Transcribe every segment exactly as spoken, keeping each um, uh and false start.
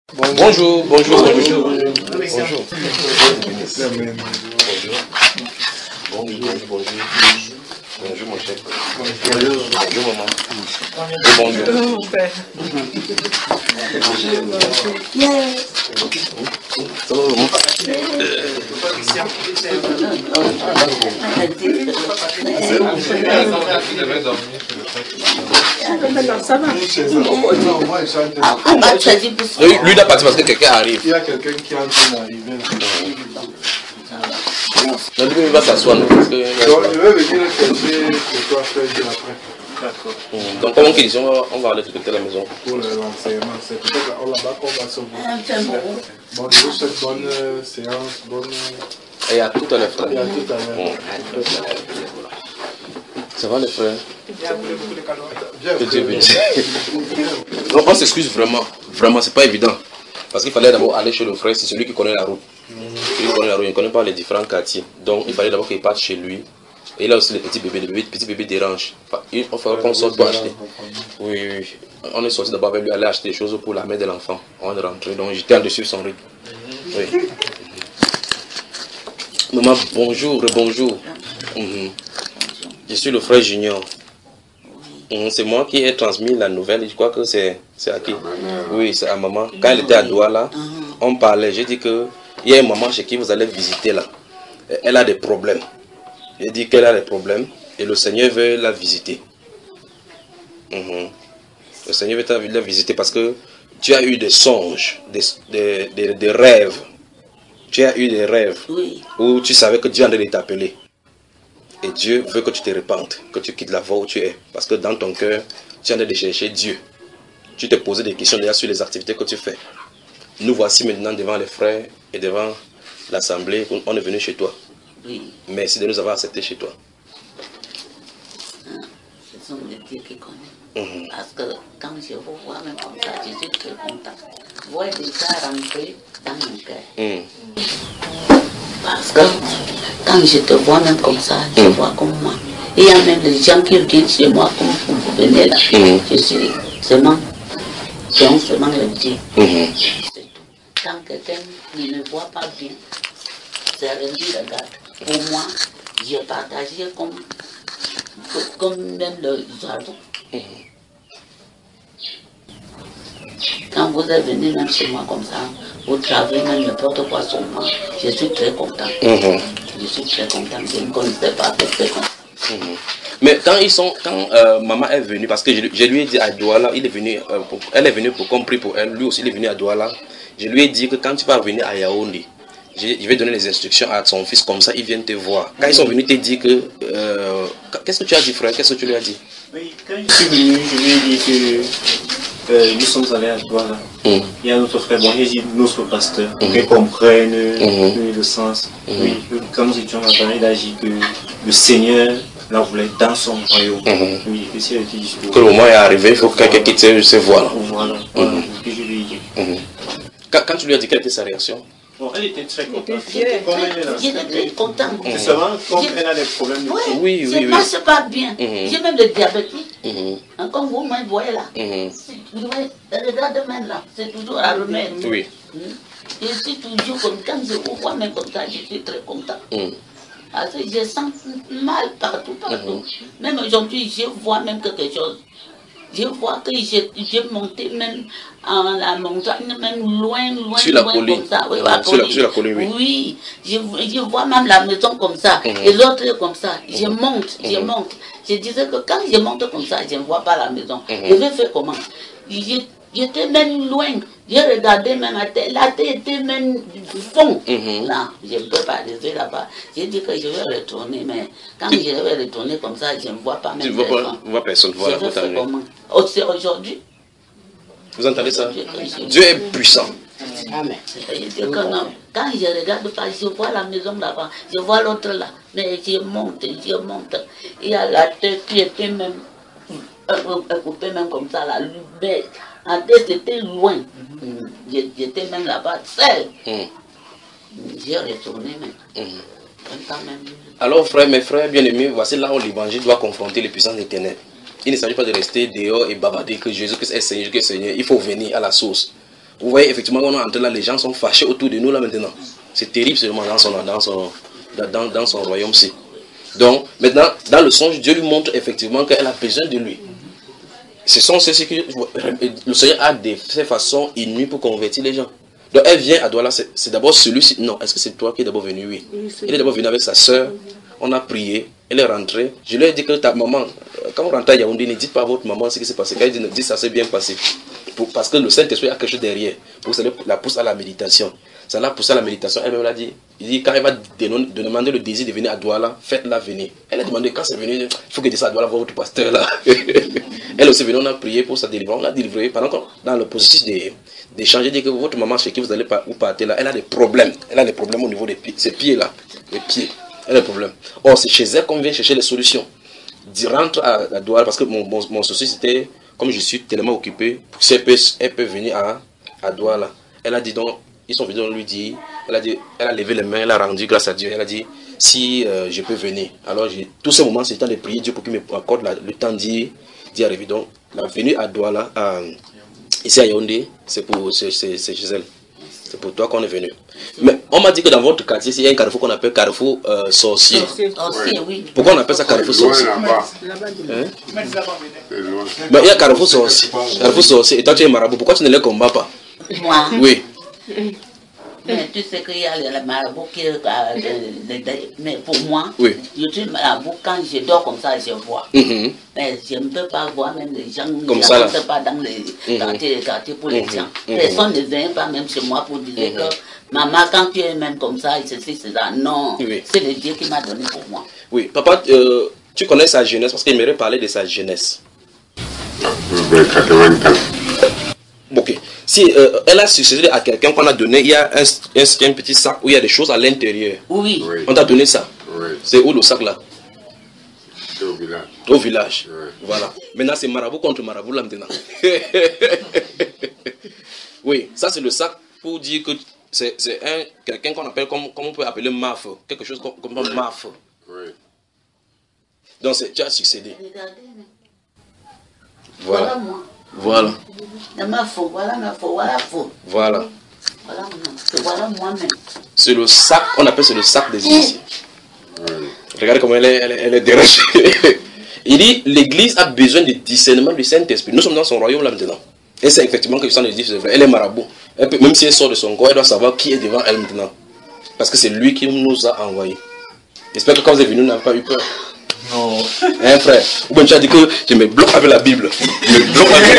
Bonjour, bonjour, bonjour. Bonjour. Bonjour. Bonjour, bonjour. Bonjour mon chef. Bonjour, bonjour maman. Bonjour. Bonjour mon père. Ça va maman? Ça va. Lui doit partir parce que quelqu'un arrive. Il y a quelqu'un qui est en train d'arriver. Donc lui il va s'asseoir. Parce que... Donc je vais venir chercher pour toi faire après. D'accord. Donc comme on dit, on va aller traiter la maison. Pour l'enseignement, c'est peut-être là-bas qu'on va se voir. Bon, je vous souhaite bonne séance, bonne... Et à tout à l'heure frère. Et à tout à l'heure. Ça va les frères? Bien, que Dieu bénisse. Donc on s'excuse vraiment, vraiment c'est pas évident. Parce qu'il fallait d'abord aller chez le frère, c'est celui qui connaît la route. Celui qui connaît la route, il ne connaît pas les différents quartiers. Donc il fallait d'abord qu'il parte chez lui. Et là aussi les petits bébés, les bébés, petits bébés dérangent. Enfin, il faut qu'on sorte pour acheter. Oui, oui, oui. On est sorti d'abord avec lui, aller acheter des choses pour la mère de l'enfant. On est rentré, donc j'étais en dessus son rythme. Oui. Maman, bonjour, bonjour. Mm-hmm. Je suis le frère Junior. Mm, c'est moi qui ai transmis la nouvelle, je crois que c'est à qui? Oui, c'est à maman. Quand elle était à Douala, on parlait, j'ai dit que il y a une maman chez qui vous allez visiter là. Elle a des problèmes. J'ai dit qu'elle a des problèmes et le Seigneur veut la visiter. Mm-hmm. Le Seigneur veut la visiter parce que tu as eu des songes, des, des, des, des rêves. Tu as eu des rêves oui. Où tu savais que Dieu allait t'appeler. Et Dieu veut que tu te répandes, que tu quittes la voie où tu es. Parce que dans ton cœur, tu es en train de chercher Dieu. Tu te posais des questions déjà sur les activités que tu fais. Nous voici maintenant devant les frères et devant l'assemblée. On est venu chez toi. Oui. Merci de nous avoir acceptés chez toi. Ce sont les dieux qui connaissent. Mmh. Parce que quand je vous vois même comme ça, je suis très content. Vous voyez déjà rentrer dans mon cœur. Mmh. Parce que quand je te vois même comme ça, je mmh. vois comme moi. Il y a même des gens qui viennent chez moi comme vous venez là. Mmh. Je suis seulement, donc seulement le Dieu. Mmh. C'est tout. Quand quelqu'un ne me voit pas bien, c'est rien qui regarde. Pour moi, je partage comme, comme même le jardin. Mmh. Quand vous êtes venu même chez moi comme ça, vous travaillez même n'importe quoi sur moi, je suis très content. Mmh. Je suis très content, je ne connaissais pas, mais très content. Mmh. Mais quand ils sont, quand euh, maman est venue, parce que je, je lui ai dit à Douala, il est venu, euh, pour, elle est venue pour qu'on prie pour elle, lui aussi il est venu à Douala, je lui ai dit que quand tu vas venir à Yaoundé, je, je vais donner les instructions à son fils, comme ça ils viennent te voir. Quand mmh. ils sont venus te dire que, euh, qu'est-ce que tu as dit frère, qu'est-ce que tu lui as dit? Oui, quand je suis venu, je lui ai dit que euh, nous sommes allés à Douala. Mm. Il y a notre frère, bon, j'ai dit notre pasteur, pour mm. qu'il comprenne mm. le sens. Mm. Oui, quand nous étions là-bas, il a dit que le Seigneur la voulait dans son royaume. Mm. Oui, que si elle était dispo. Que le moment est arrivé, il faut que quelqu'un quitte ce voile. Voilà, voilà, mm. que je lui ai dit. Mm. Quand, quand tu lui as dit, quelle était sa réaction? Bon, elle était très contente. J'étais très contente. C'est seulement comme elle a des problèmes de oui, oui, oui, je ne marche pas bien. Mm-hmm. J'ai même le diabète. Mm-hmm. Comme vous me voyez là. Mm-hmm. Regardez même là, c'est toujours à remettre. Oui. Je suis toujours comme quand je vous vois même comme ça, je suis très content. Mm. Parce que je sens mal partout, partout. Mm-hmm. Même aujourd'hui, je vois même quelque chose. Je vois que j'ai monté même en la montagne, même loin, loin, sur la loin colline. Comme ça. Oui, ah, la sur, la, sur la colline, oui. Oui, je, je vois même la maison comme ça, mm-hmm. et l'autre comme ça. Je mm-hmm. monte, je mm-hmm. monte. Je disais que quand je monte comme ça, je ne vois pas la maison. Mm-hmm. Je vais faire comment? J'étais même loin. J'ai regardé même la tête. La tête était même du fond. Mm-hmm. Là, je ne peux pas rester là-bas. J'ai dit que je vais retourner, mais quand je vais retourner comme ça, je ne vois pas même. Tu ne vois pas, vois personne. Voilà, je vais faire comment? Oh, c'est aujourd'hui. Vous entendez ça? Dieu est puissant. Amen. Quand je regarde pas, je vois la maison là-bas, je vois l'autre là, mais je monte, je monte. Il y a la tête qui était même coupée même comme ça, la bête. La tête était loin. Mm-hmm. J'étais même là-bas seul. Mm. J'ai retourné même. Mm. même. Alors frères, mes frères bien-aimés, voici là où l'évangile doit confronter les puissances des ténèbres. Il ne s'agit pas de rester dehors et bavarder que Jésus-Christ est Seigneur, que Seigneur. Il faut venir à la source. Vous voyez, effectivement, on est en train là, les gens sont fâchés autour de nous là maintenant. C'est terrible seulement dans son, dans son, dans, dans son royaume-ci. Donc, maintenant, dans le songe, Dieu lui montre effectivement qu'elle a besoin de lui. Ce sont ceux que le Seigneur a de ces façons inouïes pour convertir les gens. Donc, elle vient à Douala, c'est d'abord celui-ci. Non, est-ce que c'est toi qui es d'abord venu? Oui. Elle est d'abord venue avec sa soeur. On a prié. Elle est rentrée. Je lui ai dit que ta maman, quand vous rentrez à Yaoundé, ne dites pas à votre maman ce qui s'est passé. Quand elle dit, dit ça s'est bien passé. Pour, parce que le Saint-Esprit a quelque chose derrière. Pour que ça la pousse à la méditation. Ça l'a poussé à la méditation. Elle-même l'a dit. Il dit, quand elle va demander le désir de venir à Douala, faites-la venir. Elle a demandé, quand c'est venu, il faut que tu à Douala voir votre pasteur là. Elle aussi venue, on a prié pour sa délivrance. On l'a délivré. Pendant qu'on dans le processus d'échanger, dit que votre maman chez qui vous allez pas, vous partez là, elle a des problèmes. Elle a des problèmes au niveau des pieds. Ses pieds là. Les pieds. Elle a des problèmes. Or, c'est chez elle qu'on vient chercher les solutions. D'y rentre à, à Douala, parce que mon, mon, mon souci c'était, comme je suis tellement occupé, si elle peut, elle peut venir à, à Douala. Elle a dit donc, ils sont venus lui dire, elle a dit, elle a levé les mains, elle a rendu grâce à Dieu. Elle a dit, si euh, je peux venir. Alors, tous ces moments, c'est le temps de prier Dieu pour qu'il me accorde la, le temps d'y arriver. Donc, la venue à Douala, à, ici à Yaoundé, c'est pour c'est chez elle. C'est pour toi qu'on est venu. Mais on m'a dit que dans votre quartier, il y a un carrefour qu'on appelle carrefour euh, sorcier. Sorcier, oui. Pourquoi on appelle ça carrefour sorcier? Hein? Mais il y a carrefour sorcier. Carrefour sorcier. Et toi, tu es marabout. Pourquoi tu ne les combats pas? Moi? Oui. Mais tu sais qu'il y a le marabout qui est... Mais pour moi, oui. Je suis marabout, quand je dors comme ça, je vois. Mm-hmm. Mais je ne peux pas voir même les gens. Comme ça, là. Je ne pas dans les quartiers, les quartiers pour les gens. Mm-hmm. Personne ne vient pas même chez moi pour dire mm-hmm. que maman, quand tu es même comme ça, ceci, c'est ça. Non, oui. C'est le Dieu qui m'a donné pour moi. Oui, papa, euh, tu connais sa jeunesse parce qu'il aimerait parler de sa jeunesse. Ok. Si euh, elle a succédé à quelqu'un qu'on a donné, il y a un, un, un petit sac où il y a des choses à l'intérieur. Oui. oui. On t'a donné ça. Oui. C'est où le sac là? C'est au village. Au village. Oui. Voilà. Maintenant c'est marabout contre marabout là maintenant. Oui, ça c'est le sac pour dire que c'est un quelqu'un qu'on appelle comme, comme on peut appeler maf. Quelque chose comme, comme oui. maf. Oui. Donc tu as succédé. Regardez. Voilà. Voilà moi. Voilà. Ma faux, voilà ma faux, voilà faux. Voilà. Voilà, voilà moi-même. C'est le sac, on appelle c'est le sac des initiés. Oui. Regardez comment elle est, elle est, elle est dérangée. Il dit, l'église a besoin de discernement du Saint-Esprit. Nous sommes dans son royaume là maintenant. Et c'est effectivement que le Saint-Esprit, c'est vrai. Elle est marabout. Elle peut, même si elle sort de son corps, elle doit savoir qui est devant elle maintenant. Parce que c'est lui qui nous a envoyés. J'espère que quand vous êtes venus, vous n'avez pas eu peur. Non. Hein, frère? Ou bien tu as dit que je me bloque avec la Bible. Je me bloque avec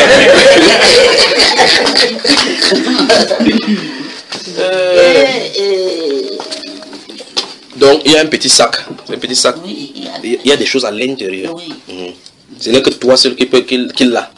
la Bible. euh... et, et... Donc, il y a un petit sac. Un petit sac. Oui, il, y a... il y a des choses à l'intérieur. Oui. Mmh. Ce n'est que toi seul qui peut qu'il qu l'a.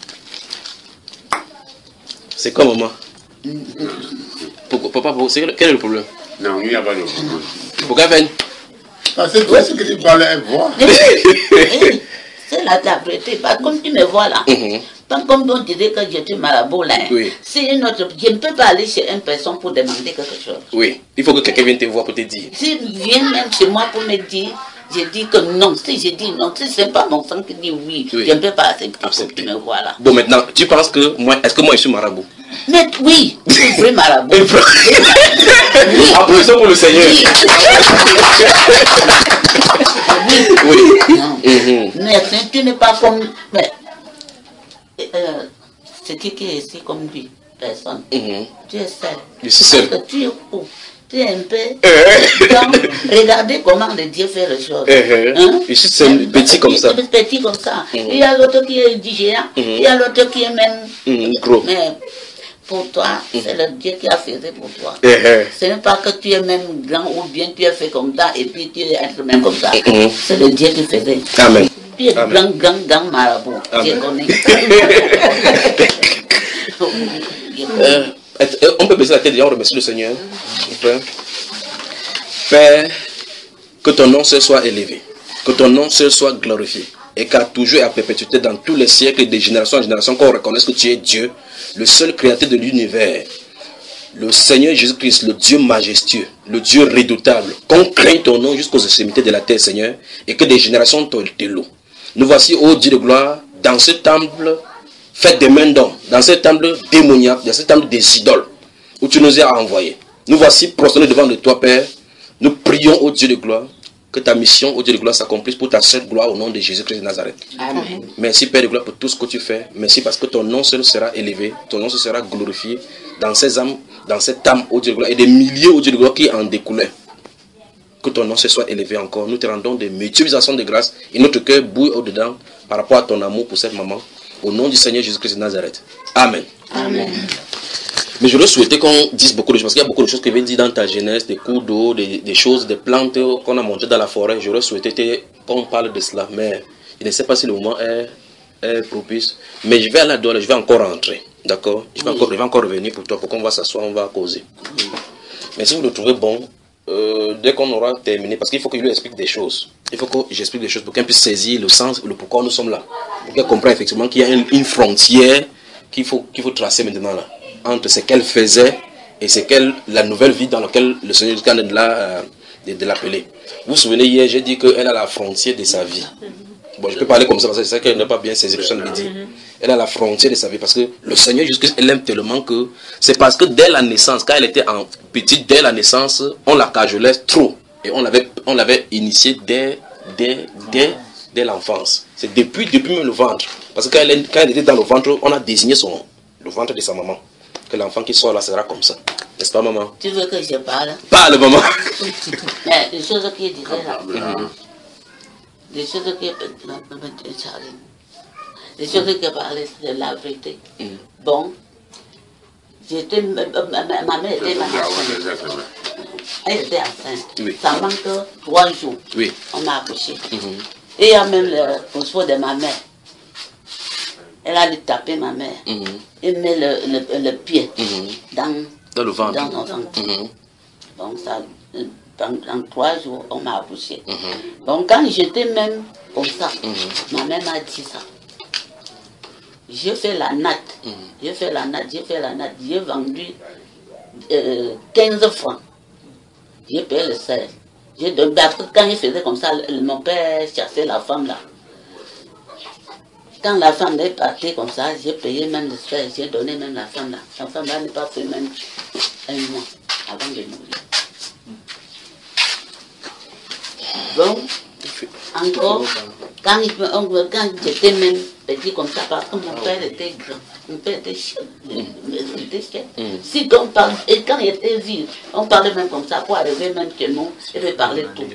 C'est quoi, maman? Mmh. Pourquoi, papa, quel est le problème? Non, il n'y a pas de problème. Pourquoi elle Parce que toi, ce que tu parles, elle voit. C'est la vérité. Comme tu me vois là, mm-hmm. Comme on dirait que je suis marabout là, oui. Une autre, je ne peux pas aller chez une personne pour demander quelque chose. Oui, il faut que quelqu'un vienne te voir pour te dire. S'il vient même chez moi pour me dire, je dis que non. Si je dis non, si ce n'est pas mon sang qui dit oui, oui. Je ne peux pas accepter que tu me vois là. Bon, maintenant, tu penses que moi, est-ce que moi je suis marabout? Mais oui, tu es vrai marabout. Oui. Applaudissons pour le Seigneur. Oui. Oui. Non. Mm-hmm. Mais tu n'es pas comme... Mais, euh, c'est qui qui est ici comme lui? Personne. Mm-hmm. Tu es seul. Je suis seul. Parce que tu es où? Tu es un peu... Donc, regardez comment le Dieu fait les choses. Uh-huh. Hein? Je suis seul, petit comme ça. Petit comme ça. Mm-hmm. Il y a l'autre qui est géant. Mm-hmm. Il y a l'autre qui est même... Mm-hmm. Gros. Mais pour toi, mm-hmm. C'est le Dieu qui a fait pour toi. Uh-huh. Ce n'est pas que tu es même grand ou bien tu es fait comme ça et puis tu es être même comme ça. Mm-hmm. C'est le Dieu qui faisait. Amen. Tu es grand, grand, grand marabout. Dieu connaît. euh, on peut baisser la tête et on remercie le Seigneur. Frère. Père, que ton nom seul soit élevé, que ton nom seul soit glorifié, et qu'à toujours et à perpétuité dans tous les siècles et de génération en génération qu'on reconnaisse que tu es Dieu, le seul créateur de l'univers, le Seigneur Jésus-Christ, le Dieu majestueux, le Dieu redoutable, qu'on craigne ton nom jusqu'aux extrémités de la terre, Seigneur, et que des générations te louent. Nous voici, ô Dieu de gloire, dans ce temple fait des mains d'hommes, dans ce temple démoniaque, dans ce temple des idoles, où tu nous as envoyés. Nous voici prosternés devant de toi, Père. Nous prions au Dieu de gloire, que ta mission au Dieu de gloire s'accomplisse pour ta seule gloire au nom de Jésus-Christ de Nazareth. Amen. Merci Père de gloire pour tout ce que tu fais. Merci parce que ton nom seul sera élevé, ton nom seul sera glorifié dans ces âmes, dans cette âme au Dieu de gloire et des milliers au Dieu de gloire qui en découlaient. Que ton nom se soit élevé encore. Nous te rendons des multiplications de grâce et notre cœur bouille au-dedans par rapport à ton amour pour cette maman. Au nom du Seigneur Jésus-Christ de Nazareth. Amen. Amen. Mais je voudrais souhaiter qu'on dise beaucoup de choses, parce qu'il y a beaucoup de choses que tu viens dire dans ta jeunesse, des cours d'eau, des, des choses, des plantes qu'on a montées dans la forêt. J'aurais souhaité qu'on parle de cela, mais je ne sais pas si le moment est, est propice. Mais je vais aller à Douala, je vais encore rentrer, d'accord? Je vais Oui. encore, je vais encore revenir pour toi, pour qu'on va s'asseoir, on va causer. Oui. Mais si vous le trouvez bon, euh, dès qu'on aura terminé, parce qu'il faut que je lui explique des choses. Il faut que j'explique des choses pour qu'elle puisse saisir le sens, le pourquoi nous sommes là. Pour qu'elle comprenne effectivement qu'il y a une, une frontière qu'il faut, qu'il faut tracer maintenant là, entre ce qu'elle faisait et ce qu'elle, la nouvelle vie dans laquelle le Seigneur est en train de la, euh, de, de l'appeler. Vous vous souvenez, hier, j'ai dit qu'elle a la frontière de sa vie. Bon, je peux parler comme ça parce que je sais qu'elle n'a pas bien saisi ce que je dis. Elle a la frontière de sa vie parce que le Seigneur, Jésus-Christ, elle l'aime tellement que c'est parce que dès la naissance, quand elle était en petite, dès la naissance, on la cajolait trop. Et on l'avait, on l'avait initiée dès, dès, dès, dès l'enfance. C'est depuis, depuis même le ventre. Parce que quand elle, quand elle était dans le ventre, on a désigné son, le ventre de sa maman. Que l'enfant qui sort là sera comme ça. N'est-ce pas, maman? Tu veux que je parle? Parle, maman. Mais les choses qu'il disait là, les choses qu'il les choses qu'il parlait, c'est la vérité. Mm. Bon, j'étais, ma, ma, ma mère était malade. Elle était enceinte. Oui. Ça manque trois jours. Oui. On m'a accouché. Mhm. Et il y a même le transport de ma mère. Elle a tapé ma mère. Mhm. Elle met le, le, le pied Mhm. dans, Dans le ventre. dans mon ventre. Mhm. Donc, ça, dans, dans trois jours, on m'a accouché. Mhm. Donc, quand j'étais même comme ça, Mhm. ma mère m'a dit ça. J'ai fait la natte. Mhm. J'ai fait la natte, j'ai fait la natte. J'ai vendu euh, quinze francs. J'ai payé le seize. J'ai donné, après, quand il faisait comme ça, le- mon père chassait la femme là. Quand la femme est partie comme ça, j'ai payé même le seize. J'ai donné même la femme là. La femme là n'est pas fait même un mois avant de mourir. Donc, encore, quand, il- on- quand j'étais même petit comme ça, parce que mon père était grand, mon père était chef, il était chef. Si on parle, et quand il était vieux, on parlait même comme ça, pour arriver même chez nous, il veut parler tout.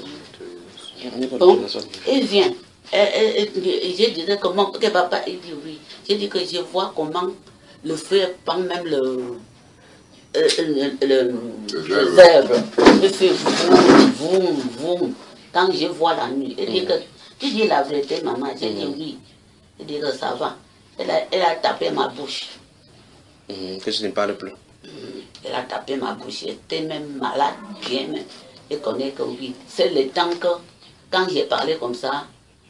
Donc, il vient. Et, et, et, et je disais comment, que papa, il dit oui. J'ai dit que je vois comment le feu prend même le, euh, le, le, le zèbre. Le feu, voum, voum, voum. Quand je vois la nuit, il dit que, tu dis la vérité, maman. J'ai dit oui. Il dit que ça va. Elle a, elle a tapé ma bouche. Mhm. Que je ne parle plus. Elle a tapé ma bouche. J'étais même malade, bien même. Et connaît que oui. C'est le temps que, quand j'ai parlé comme ça,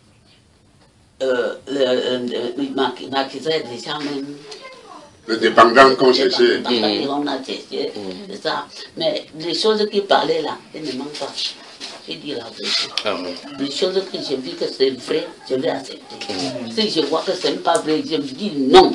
euh, le, le, le, ma, ma m'accusait déjà même. Le dépendant qu'on cherchait. Mm. On a cherché, c'est ça. Mais les choses qu'il parlait là, elles ne manquent pas. J'ai dit la vérité. Amen. Les choses que j'ai vu que c'est vrai, je vais accepter. Si je vois que ce n'est pas vrai, je me dis non.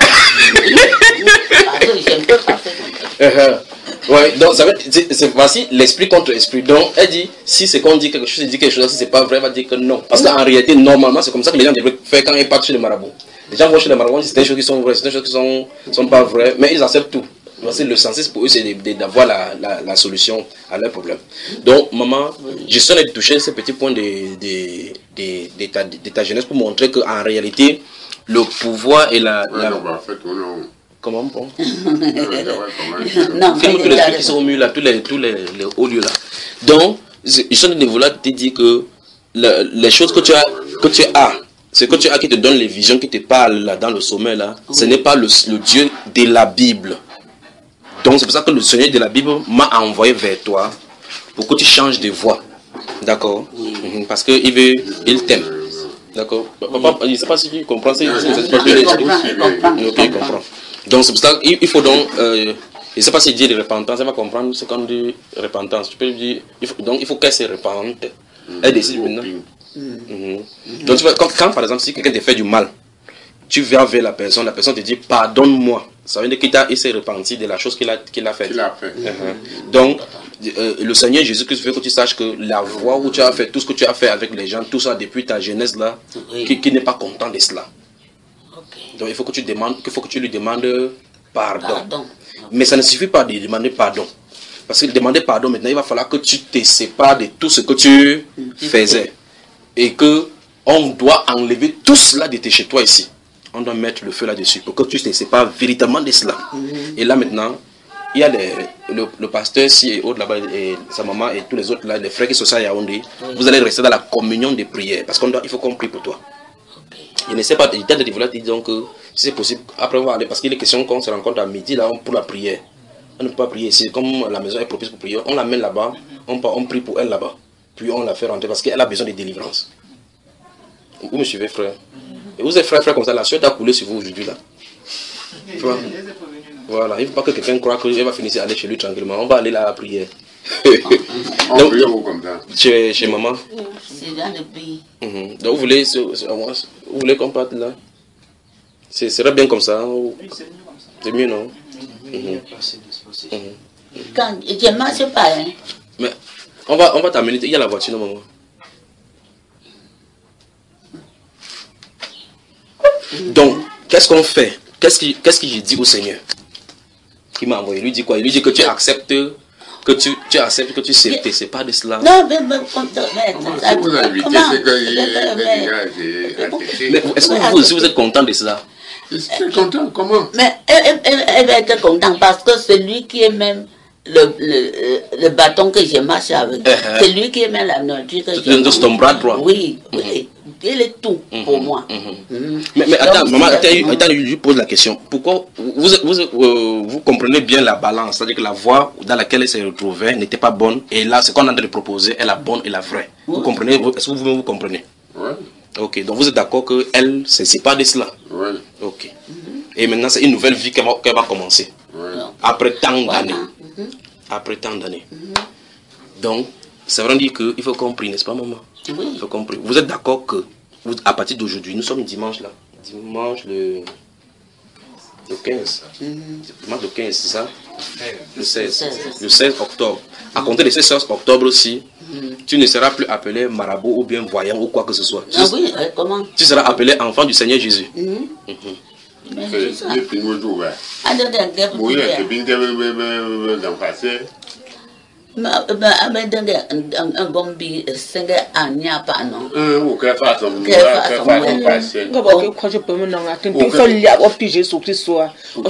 Parce que je ne peux pas faire comme ça. Uh-huh. Ouais, donc ça veut c'est, c'est voici l'esprit contre l'esprit. Donc elle dit si c'est qu'on dit quelque chose, elle dit quelque chose, si c'est pas vrai, elle va dire que non. Parce qu'en réalité, normalement, c'est comme ça que les gens devraient faire quand ils partent chez le marabout. Les gens vont chez le marabout, c'est des choses qui sont vraies, c'est des choses qui sont, sont pas vraies, mais ils acceptent tout. Voici le sens pour eux, c'est de- de- d'avoir la, la, la solution à leur problème. Donc, maman, je suis de toucher ce petit point de, de, de, de, ta, de ta jeunesse pour montrer qu'en réalité, le pouvoir et la. Ouais, la- non, bah, en fait, on est. Comment bon? Non, Filme mais tous les il a trucs qui sont raison. au mur là, tous les, tous les, les hauts lieux là. Donc, je je suis en train de vouloir te dire que le- les choses que tu as, que tu as, ce que tu as qui te donne les visions, qui te parlent là dans le sommet là, ce n'est pas le, le Dieu de la Bible. Donc c'est pour ça que le Seigneur de la Bible m'a envoyé vers toi pour que tu changes de voie. D'accord? Mhm. Parce qu'il veut, il t'aime. D'accord? Papa, je ne sais pas si tu comprends. Si, si, si, si, Il si, comprend, il comprend, il Ok, il comprend. comprend. Donc c'est pour ça qu'il il faut donc, euh, je ne sais pas si dire de repentance, elle va comprendre ce qu'on dit repentance. Tu peux lui dire, il faut, donc il faut qu'elle se repente. Elle décide maintenant. Mhm. Donc tu vois, quand, quand, par exemple, si quelqu'un te fait du mal, tu viens vers la personne, la personne te dit pardonne-moi. Ça veut dire qu'il s'est repenti de la chose qu'il a, qu'il a faite. Qu'il a fait. Uh-huh. Donc, euh, le Seigneur Jésus-Christ veut que tu saches que la voie où tu as fait, tout ce que tu as fait avec les gens, tout ça depuis ta jeunesse là, oui. qui, qui n'est pas content de cela. Okay. Donc, il faut que tu demandes, il faut que tu lui demandes pardon. pardon. Mais ça ne suffit pas de demander pardon. Parce que demander pardon, maintenant, il va falloir que tu te sépares de tout ce que tu faisais. Et que on doit enlever tout cela de chez toi ici. On doit mettre le feu là-dessus pour que tu te sépares véritablement de cela. Mm-hmm. Et là maintenant, il y a les, le, le pasteur ici et autres là-bas, et sa maman et tous les autres là, les frères qui sont à Yaoundé, mm-hmm. vous allez rester dans la communion des prières parce qu'il faut qu'on prie pour toi. Okay. Je ne sais pas, il t'a de développer, disons que si c'est possible, après on va aller, parce qu'il est question qu'on se rencontre à midi là pour la prière. On ne peut pas prier ici, comme la maison est propice pour prier, on l'amène là-bas, on, on prie pour elle là-bas, puis on la fait rentrer parce qu'elle a besoin de délivrance. Vous me suivez, frère? Et vous êtes frère, frère comme ça, la suite a coulé sur vous aujourd'hui là. Voilà, il ne faut pas que quelqu'un croie qu'il va finir aller chez lui tranquillement. On va aller là à la prière. Donc, donc, comme ça. Chez, chez maman. C'est dans le pays. Mm-hmm. Donc vous voulez, vous voulez qu'on parte là? Ce serait bien comme ça. Ou... c'est mieux, non? Mm-hmm. Mm-hmm. Quand je ne marche pas, hein. Mais on va, on va t'amener. Il y a la voiture, non, maman? Donc, qu'est-ce qu'on fait? Qu'est-ce que qu'est-ce que j'ai dit au Seigneur? Qui m'a envoyé? Il lui dit quoi? Il lui dit que tu acceptes, que tu, tu acceptes que tu sais, c'est pas de cela. Non, mais, mais, mais, si vous invitez, c'est que mais est-ce que vous aussi vous êtes content de cela? Je suis content, comment? Mais elle, elle, elle va être contente parce que c'est lui qui est même le, le, le bâton que je marche avec. Uh-huh. C'est lui qui est même la nourriture que je mange. C'est ton bras droit. Oui, oui. Mm-hmm. Il est tout mm-hmm. pour moi. Mm-hmm. Mm-hmm. Mais, mais attends, donc, maman, attends, attends, je lui pose la question. Pourquoi vous, vous, euh, vous comprenez bien la balance, c'est-à-dire que la voie dans laquelle elle s'est retrouvée n'était pas bonne, et là, ce qu'on est en train de proposer est la bonne et la vraie. Oui. Vous comprenez? Est-ce que vous-même vous comprenez? Oui. Ok, donc vous êtes d'accord qu'elle, c'est pas de cela? Oui. Ok. Mm-hmm. Et maintenant, c'est une nouvelle vie qu'elle va, qu'elle va commencer. Oui. Après tant d'années. Voilà. Mm-hmm. Après tant d'années. Mm-hmm. Donc, ça veut dire qu'il faut qu'on prie, n'est-ce pas, maman? Oui. Il faut qu'on prie. Vous êtes d'accord que, vous, à partir d'aujourd'hui, nous sommes dimanche là. Dimanche le, le quinze. Mm-hmm. Dimanche le quinze, c'est ça? Le seize. Le seize octobre. À compter du seize octobre aussi, mm-hmm. tu ne seras plus appelé marabout ou bien voyant ou quoi que ce soit. Ah oui, euh, comment? Tu seras appelé enfant du Seigneur Jésus. Mm-hmm. Mm-hmm. Mais c'est ça. Ah, non, oui, c'est bien de passer. Mais un bon billet, c'est un nia pas non. Ou qu'elle fasse un Qu'elle fasse un passer. Quand je peux me nommer, il faut aller au piger sur ce soir. Il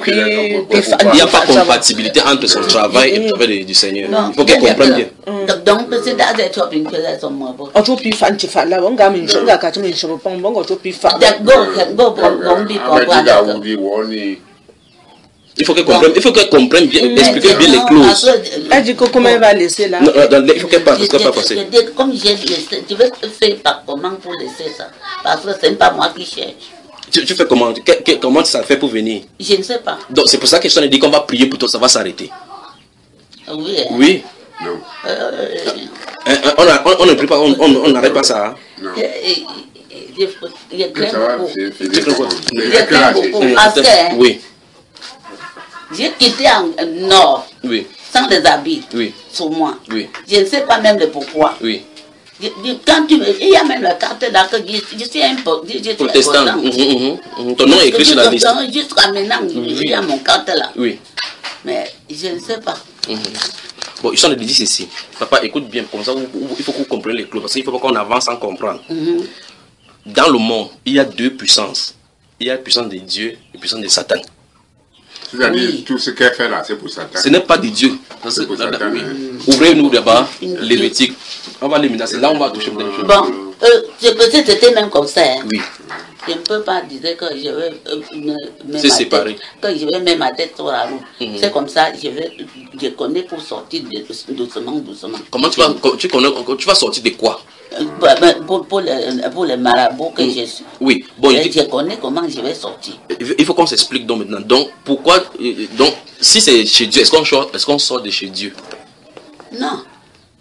n'y a pas de compatibilité entre son travail et le travail du Seigneur. Il faut qu'elle comprenne bien. Donc, c'est dans des shopping que là, son mot. On peut plus faire un là, on gagne une chose, on gagne une chose, on peut plus faire. Go, go, bon, billet, comprendre. Il faut qu'elle comprenne, il faut qu'elle comprenne bien, expliquer bien les clauses. Elle dit comment elle va laisser là? Non, il faut qu'elle passe, qu'elle pas passer. Comme j'ai laissé, tu veux faire par comment pour laisser ça? Parce que ce n'est pas moi qui cherche. Tu, tu fais comment? Que, que, comment ça fait pour venir? Je ne sais pas. Donc c'est pour ça que je t'en ai dit qu'on va prier pour toi, ça va s'arrêter. Oui. Hein? Oui. Non. Euh, on, a, on, on ne prie pas, on, on, on n'arrête pas ça. Hein? Non. Je crains beaucoup. Je crains beaucoup. Parce que oui. J'ai quitté en Nord, oui. sans des habits oui. sur moi. Oui. Je ne sais pas même le pourquoi. Oui. Quand tu me... Il y a même la carte là que je, je suis un protestant. Mm -hmm, mm -hmm. Ton nom est écrit sur la liste. Jusqu'à maintenant, oui. Il y a mon carte là. Oui. Mais je ne sais pas. Mm -hmm. Bon, ils sont de dire ceci. Papa, écoute bien, comme ça, il faut que vous compreniez les clauses. Parce qu'il ne faut pas qu'on avance sans comprendre. Mm -hmm. Dans le monde, il y a deux puissances. Il y a la puissance de Dieu et la puissance de Satan. C'est-à-dire, oui. Tout ce qu'elle fait là, c'est pour Satan. Ce n'est pas de Dieu. C'est pour Satan. Oui. Ouvrez-nous d'abord l'hérétique. On va l'éliminer. C'est là où on va toucher des choses. Bon, euh, peut-être c'était même comme ça. Hein. Oui. Je ne peux pas dire que je vais euh, me c'est séparé. Que je vais mettre ma tête sur la roue. Mm-hmm. C'est comme ça, je vais, je connais pour sortir de, doucement, doucement. Comment tu vas, tu connais, tu vas sortir de quoi? Pour, pour, les, pour les marabouts que mm. je suis. Oui, bon, je, je connais comment je vais sortir. Il faut qu'on s'explique donc maintenant. Donc, pourquoi, donc, si c'est chez Dieu, est-ce qu'on sort, est-ce qu'on sort de chez Dieu? Non.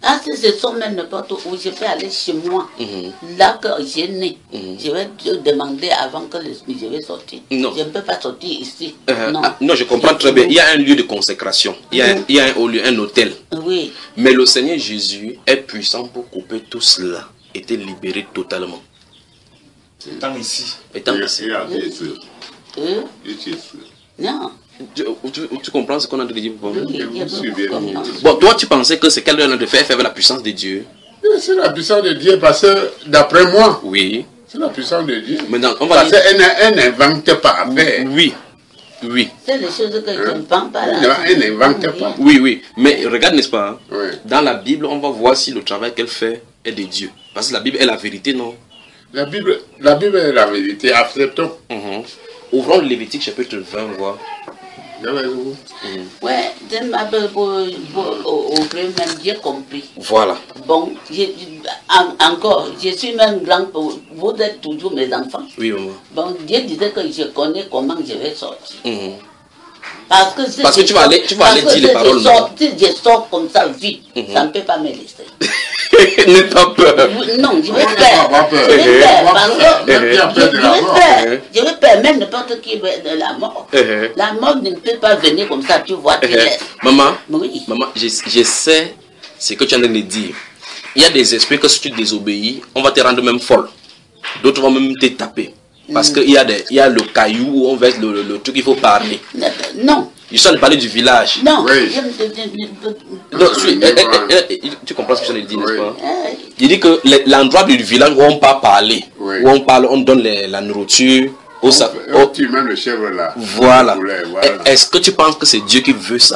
Ah, si je sors même n'importe où, je peux aller chez moi. Mm-hmm. Là que j'ai né, mm-hmm. je vais te demander avant que le, je vais sortir. Non. Je ne peux pas sortir ici. Euh, non. Ah, non, je comprends très bien. Il y a un lieu de consécration. Il y a, mm-hmm. un, il y a un, un hôtel. Oui. Mais le Seigneur Jésus est puissant pour couper tout cela et te libérer totalement. Étant ici. Étant ici. Euh? Non. Tu, tu, tu comprends ce qu'on a dit pour oui, Bon, toi, tu pensais que c'est qu'elle a de faire faire avec la puissance de Dieu? C'est la puissance de Dieu parce que, d'après moi, oui. C'est la puissance de Dieu. Maintenant, on va parce qu'elle n'invente pas à faire. Oui. Oui. C'est les choses que je ne pense pas là. Elle n'invente pas. Oui, oui. Mais regarde, n'est-ce pas? Oui. Dans la Bible, on va voir si le travail qu'elle fait est de Dieu. Parce que la Bible est la vérité, non? La Bible, la Bible est la vérité, acceptons. Mm-hmm. Ouvrons le Lévitique chapitre vingt, voir. Mm-hmm. Ouais, c'est ma belle pour ouvrir même, j'ai compris. Voilà. Bon, en, encore, je suis même grand pour vous êtes toujours mes enfants. Oui, maman. Bon, Dieu disait que je connais comment je vais sortir. Mm-hmm. Parce que, si parce que tu vas aller, tu vas aller dire les paroles. Je sors, si je sors comme ça vite, mm-hmm. ça ne peut pas me laisser. N'aie pas peur. Non, je vais faire. Je vais faire. Parce que je vais faire. Je vais permettre n'importe qui de la mort. La mort ne peut pas venir comme ça, tu vois, tu laisses. Maman, oui. Maman, je, je sais ce que tu es en train de dire. Il y a des esprits que si tu désobéis, on va te rendre même folle. D'autres vont même te taper. Parce mm. qu'il y, y a le caillou où on verse le, le, le truc qu'il faut parler. Non. Je suis en train de parler du village. Non. Oui. Donc, tu, eh, eh, eh, tu comprends ce que je veux dire, n'est-ce pas? Il dit que l'endroit du village où on part parler, oui. où on parle, on donne les, la nourriture. Au, on, on tue même le chèvre là. Voilà. voilà. Est-ce que tu penses que c'est Dieu qui veut ça?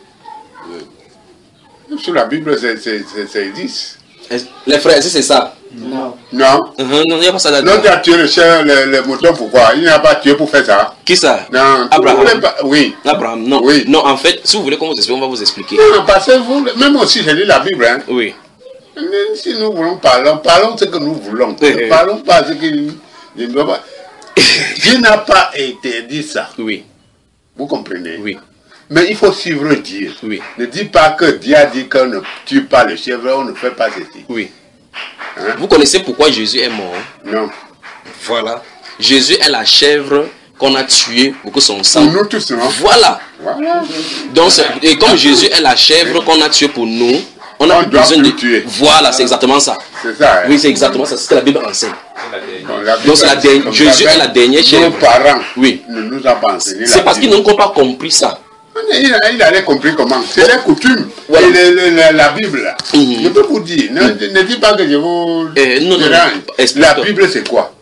Oui. Sur la Bible, c'est dix. Les frères, est-ce que c'est ça? Non. Non. Uh -huh, non, il n'y a pas ça là. Non, tu as tué le chien, le, le mouton, pourquoi? Il n'a pas tué pour faire ça. Qui ça? Non. Abraham. Pas, oui. Abraham, non. Oui. Non, en fait, si vous voulez qu'on vous explique, on va vous expliquer. Non, parce que vous, même aussi, j'ai lu la Bible, hein. Oui. Si nous voulons parler, parlons ce que nous voulons. Ne parlons pas ce que nous ne doit pas. Dieu n'a pas interdit ça. Oui. Vous comprenez? Oui. Mais il faut suivre Dieu. Oui. Ne dis pas que Dieu a dit qu'on ne tue pas le chèvre, on ne fait pas ceci. Oui. Hein? Vous connaissez pourquoi Jésus est mort? Non. Voilà. Jésus est la chèvre qu'on a tuée pour que son sang... Pour nous tous, non? Voilà. Voilà. Donc, et comme Jésus est la chèvre qu'on a tuée pour nous, on a on besoin de tuer. Voilà, c'est exactement ça. C'est ça. Hein? Oui, c'est exactement ça. C'est ce que la Bible enseigne. Bon, la Bible Donc, la dernière, Jésus est la dernière chèvre. Nos parents oui. ne nous ont pas enseigné. C'est parce qu'ils n'ont pas compris ça. Il, il avait compris comment. C'est les coutumes. Voilà. Et le, le, la, la Bible. Là. Mm-hmm. Je peux vous dire. Ne, mm-hmm. ne dis pas que je vous. Eh, non, non, non. La Bible, c'est quoi?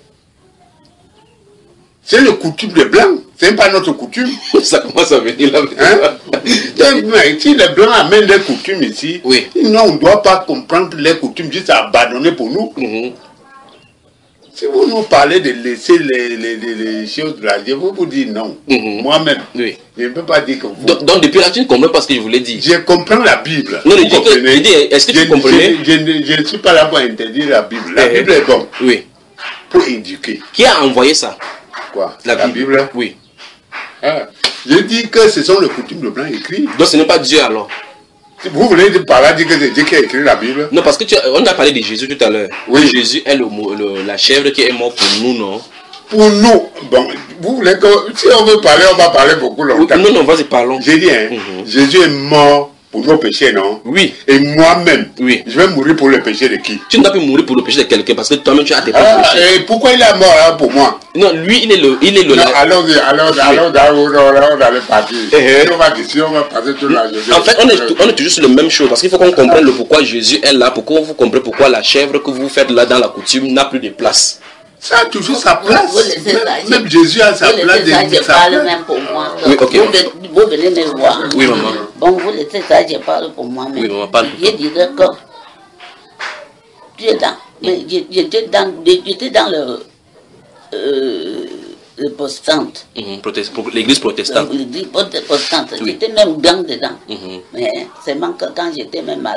C'est le coutume des Blancs. C'est pas notre coutume. Ça commence à venir là. Hein? Si les Blancs amènent les coutumes ici, oui. non, on ne doit pas comprendre les coutumes juste abandonner pour nous. Mm-hmm. Si vous nous parlez de laisser les, les, les, les choses là, je vais vous dire non. Mm-hmm. Moi-même, oui. je ne peux pas dire que vous... Donc, donc depuis là, tu ne comprends pas ce que je voulais dire. Je comprends la Bible. Non, est-ce que tu je, comprenais? Je, je, je, je ne suis pas là pour interdire la Bible. La eh, Bible est bonne. Oui. Pour éduquer. Qui a envoyé ça? Quoi? La, la Bible. Bible. Oui. Ah. Je dis que ce sont les coutumes de Blanc écrits. Donc ce n'est pas Dieu alors? Vous voulez par là dire que c'est Dieu qui a écrit la Bible? Non, parce que tu as, on a parlé de Jésus tout à l'heure. Oui. Jésus est le, le, la chèvre qui est morte pour nous, non? Pour nous. Bon, vous voulez que si on veut parler, on va parler beaucoup longtemps. Oui, non, non, vas-y, parlons. J'ai dit, hein, mm-hmm. Jésus est mort pour nos péchés, non? Oui. Et moi-même, oui. je vais mourir pour le péché de qui? Tu ne dois pas mourir pour le péché de quelqu'un parce que toi-même tu as tes propres ah, péchés. Et pourquoi il est mort hein, pour moi? Non, lui, il est le... Il est le non, alors, alors, oui. alors, alors, on allait partir. Uh-huh. On va dire, on va passer toute la journée. En fait, on est, on est toujours sur la même chose parce qu'il faut qu'on comprenne le pourquoi Jésus est là, pourquoi vous comprenez pourquoi la chèvre que vous faites là dans la coutume n'a plus de place. Ça a toujours sa place. Vous, vous même, ça, même Jésus a sa place. Ça, je parle même pour moi. Oui, okay. vous, vous venez me voir. Oui, maman. Bon, vous laissez ça, je parle pour moi. Oui, maman, parle. Je dirais que tu es dans, mais j'étais dans, j'étais dans le, euh, le protestant. Mm-hmm. L'église protestante. L'église protestante. Oui. J'étais même dans dedans. Mm-hmm. Mais seulement que quand j'étais même malade,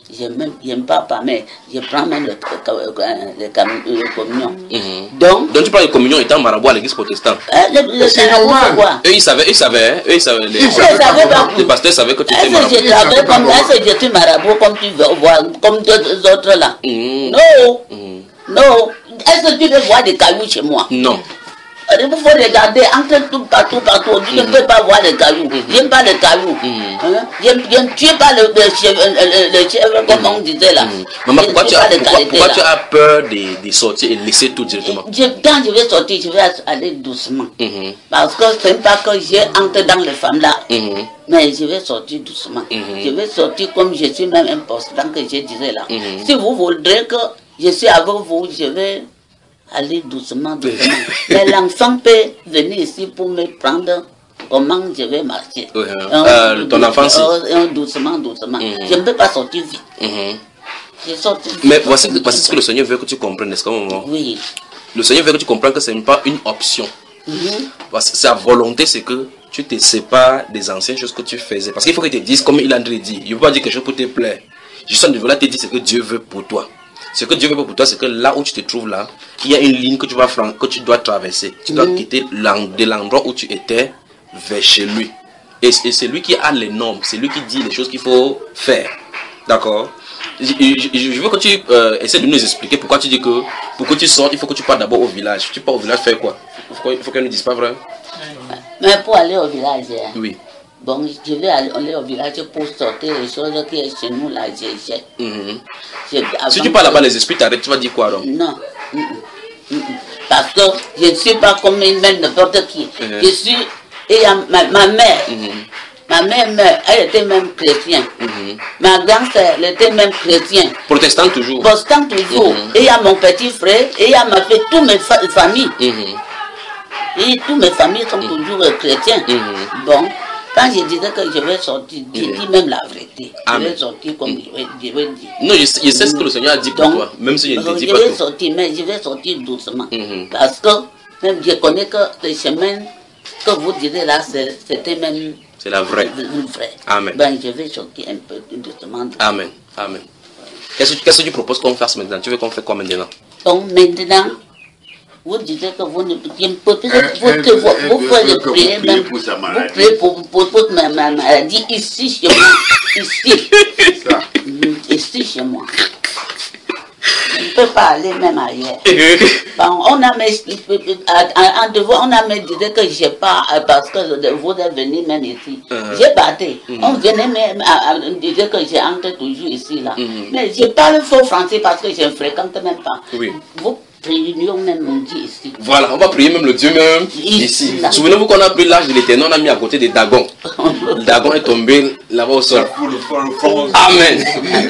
je n'aime pas pas, mais je prends même le, le, le, le communion. Mm-hmm. Donc, Donc tu prends le communion étant marabout à l'église protestante. Euh, le, le, c'est normal. Eux ils savaient, ils savaient, eux ils savaient. Les, Ils savaient pas. les pasteurs savaient que tu étais est-ce marabout. que je travaille comme est-ce que je suis marabout comme tu veux voir, comme deux autres là? Mm-hmm. Non, Mm-hmm. non. Est-ce que tu veux voir des cailloux chez moi? Non. Il faut regarder entre tout partout, partout. Tu Mm-hmm. ne peux pas voir les cailloux. Mm-hmm. J'aime pas les cailloux. Mm-hmm. Hein? J'aime, tu n'es pas le, le chèvre, le, le chèvre comme on disait là. Mm-hmm. Maman, pourquoi, tu as, pourquoi, pourquoi tu as peur de, de sortir et laisser tout directement? Je, quand je vais sortir, je vais aller doucement. Mm-hmm. Parce que ce n'est pas que j'ai entré dans les femmes là. Mm-hmm. Mais je vais sortir doucement. Mm-hmm. Je vais sortir comme je suis même important que je disais là. Mm-hmm. Si vous voudrez que je suis avec vous, je vais aller doucement, doucement. Mais l'enfant peut venir ici pour me prendre comment je vais marcher. Oui, Un, euh, ton enfant aussi. un, doucement, doucement. Mm-hmm. Je ne peux pas sortir vite. Mm-hmm. Je sors vite. Mais voici, voici ce que le Seigneur veut que tu comprennes, n'est-ce pas, maman? Oui. Le Seigneur veut que tu comprennes que ce n'est pas une option. Mm-hmm. Sa volonté, c'est que tu te sépares des anciennes choses que tu faisais. Parce qu'il faut qu'il te dise, comme il a dit, je ne veux pas dire quelque chose pour te plaire. Je suis en train de te dire ce que Dieu veut pour toi. Ce que Dieu veut pour toi, c'est que là où tu te trouves là, il y a une ligne que tu, vas que tu dois traverser. Tu dois mm-hmm. quitter de l'endroit où tu étais vers chez lui. Et, et c'est lui qui a les normes, c'est lui qui dit les choses qu'il faut faire. D'accord? je, je, je veux que tu euh, essaies de nous expliquer pourquoi tu dis que pour que tu sortes, il faut que tu partes d'abord au village. Tu pars au village faire quoi? Il faut qu'elle ne dise pas vrai. Mais pour aller au village, oui. Bon, je vais aller, aller au village pour sortir les choses qui sont chez nous là. Je, je, mm-hmm. je, si tu parles là-bas, les esprits t'arrêtent, tu vas dire quoi donc? Non. Mm-mm. Mm-mm. Parce que je ne suis pas comme une mère n'importe qui. Mm-hmm. Je suis. Et ma, ma mère, mm-hmm. ma mère, elle était même chrétienne. Mm-hmm. Ma grand-sœur, elle était même chrétienne. Protestant toujours. Protestant toujours. Mm-hmm. Et il y a mon petit frère, et il y a ma fait toutes mes fa familles. Mm-hmm. Et toutes mes familles sont mm-hmm. toujours chrétiennes. Mm-hmm. Bon. Quand je disais que je vais sortir, je dis même la vérité. Amen. Je vais sortir comme je vais, je vais dire. Non, je sais, je sais ce que le Seigneur a dit pour donc, toi, même si je ne te dis pas. Je vais sortir, mais je vais sortir doucement. Mm-hmm. Parce que même je connais que le chemin que vous direz là, c'était même. C'est la vraie. vraie. Amen. Ben, je vais sortir un peu doucement. doucement. Amen. Amen. Qu'est-ce que, que tu proposes qu'on fasse maintenant? Tu veux qu'on fasse quoi maintenant? Donc maintenant. Vous disiez que vous ne pouvez pas, vous, vous, vous faites prier même, vous priez pour, pour toute ma, ma maladie ici chez moi, ici, ici chez moi. Je ne peux pas aller même ailleurs. Bon, on a mis, en devoir, on a mis dit que je pas, parce que vous êtes venu même ici. J'ai battu. On venait même dire que j'ai entré toujours ici là. Mais je parle faux français parce que je ne fréquente même pas. Vous, réunion même on dit ici. Voilà, on va prier même le Dieu même ici. ici. Souvenez-vous qu'on a pris l'âge de l'Éternel, on a mis à côté des Dagon. Le Dagon est tombé là-bas au sol. Amen.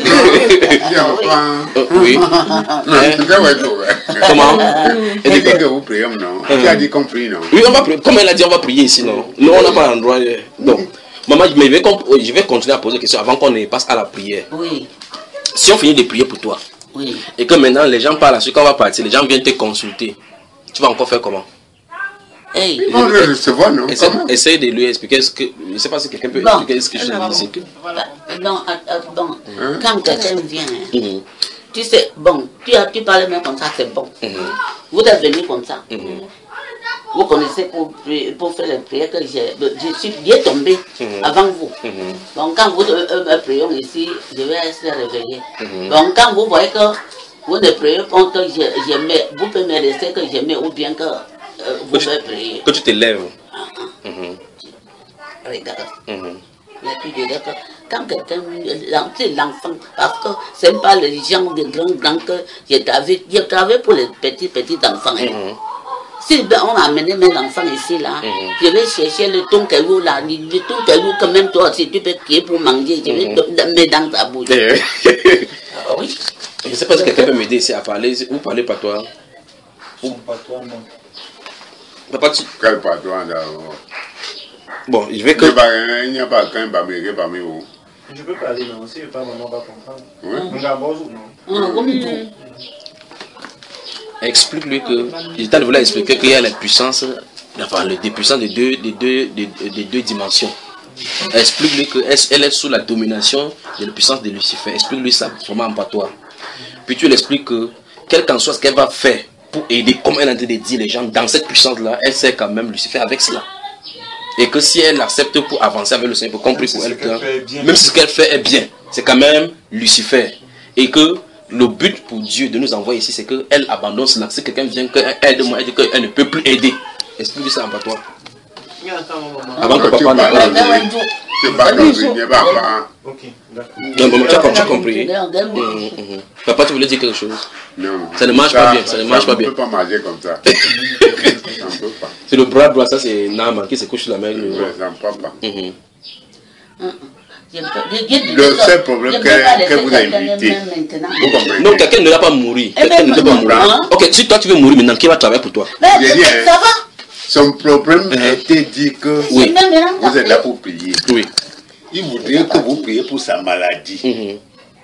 Oui. Comment? Il dit que vous priez, non? Tu as dit qu'on prie, non? Oui, on va prier. Comme elle a dit, on va prier ici, non? Nous, on n'a pas d'endroit. Donc, maman, je vais, je vais continuer à poser des questions avant qu'on ne passe à la prière. Oui. Si on finit de prier pour toi, oui. Et que maintenant les gens parlent, quand on va partir, les gens viennent te consulter. Tu vas encore faire comment? Hey. Ils vont le recevoir, non? Essaye, essaye de lui expliquer ce que. Je ne sais pas si quelqu'un peut bon. expliquer ce que je dis ici. Non, euh, bon, hein? Quand quelqu'un vient, mm-hmm. tu sais, bon, tu, as, tu parles même comme ça, c'est bon. Mm-hmm. Vous êtes venu comme ça. Mm-hmm. Vous connaissez pour, pour faire les prières que je, je suis bien tombé mm-hmm. avant vous. Mm-hmm. Donc quand vous euh, euh, prions ici, je vais se réveiller. Mm-hmm. Donc quand vous voyez que vous ne priez pas que je, je mets, vous pouvez me laisser que je mets ou bien que euh, vous que me priez. Que tu te lèves. Uh-huh. Mm-hmm. Regarde. Mm-hmm. Et puis je dis que quand quelqu'un, c'est l'enfant, parce que ce n'est pas les gens de grands grands que je travaille, je travaille pour les petits petits enfants. Hein. Mm-hmm. Si ben, on a amené mes enfants ici, là, mm-hmm. je vais chercher le ton caillou là, le ton caillou que même toi, si tu peux crier pour manger, je vais mm-hmm. mettre dans ta bouche. Ah, oui. Je ne sais pas si quelqu'un peut m'aider ici à parler. Vous parlez pas toi? Ou pas toi, non. Papa, tu... Quel pas toi d'abord? Bon, je vais que... Il n'y a pas qu'un parmi parmi vous. Je peux parler, non. Si je parle, maman va comprendre. Oui. Non. Explique-lui que... Je voulais expliquer qu'il y a la puissance, enfin, les puissances de deux, de deux, de, de deux dimensions. Explique-lui qu'elle est sous la domination de la puissance de Lucifer. Explique-lui ça vraiment en patois. Puis tu lui expliques que, quel qu'en soit ce qu'elle va faire pour aider, comme elle est en train de dire les gens, dans cette puissance-là, elle sert quand même Lucifer avec cela. Et que si elle accepte pour avancer avec le Seigneur, pour compris pour elle, que, même si ce qu'elle fait est bien, c'est quand même Lucifer. Et que le but pour Dieu de nous envoyer ici, c'est qu'elle abandonne cela. Si quelqu'un vient, qu'elle aide-moi, elle dit qu'elle ne peut plus aider. Explique-lui ça en patois. Avant que papa n'ait pas dit. C'est pas dans une papa. Ok, d'accord. Non, tu as compris. Papa, tu voulais dire quelque chose? Non. Ça ne marche pas bien. Ça ne marche pas bien. On ne peut pas manger comme ça. Ça ne peut pas. C'est le bras droit, ça c'est Naaman qui se couche sur la main. Ouais, ça ne peut pas. Le seul problème que, que vous avez invité. Non, quelqu'un ne va pas mourir. Quelqu'un ne va pas mourir. Ok, si toi tu veux mourir maintenant, qui va travailler pour toi? Ça va. Son problème était dit que oui. Vous êtes là pour prier. Oui. Il voudrait que vous priez pour sa maladie. Mm-hmm.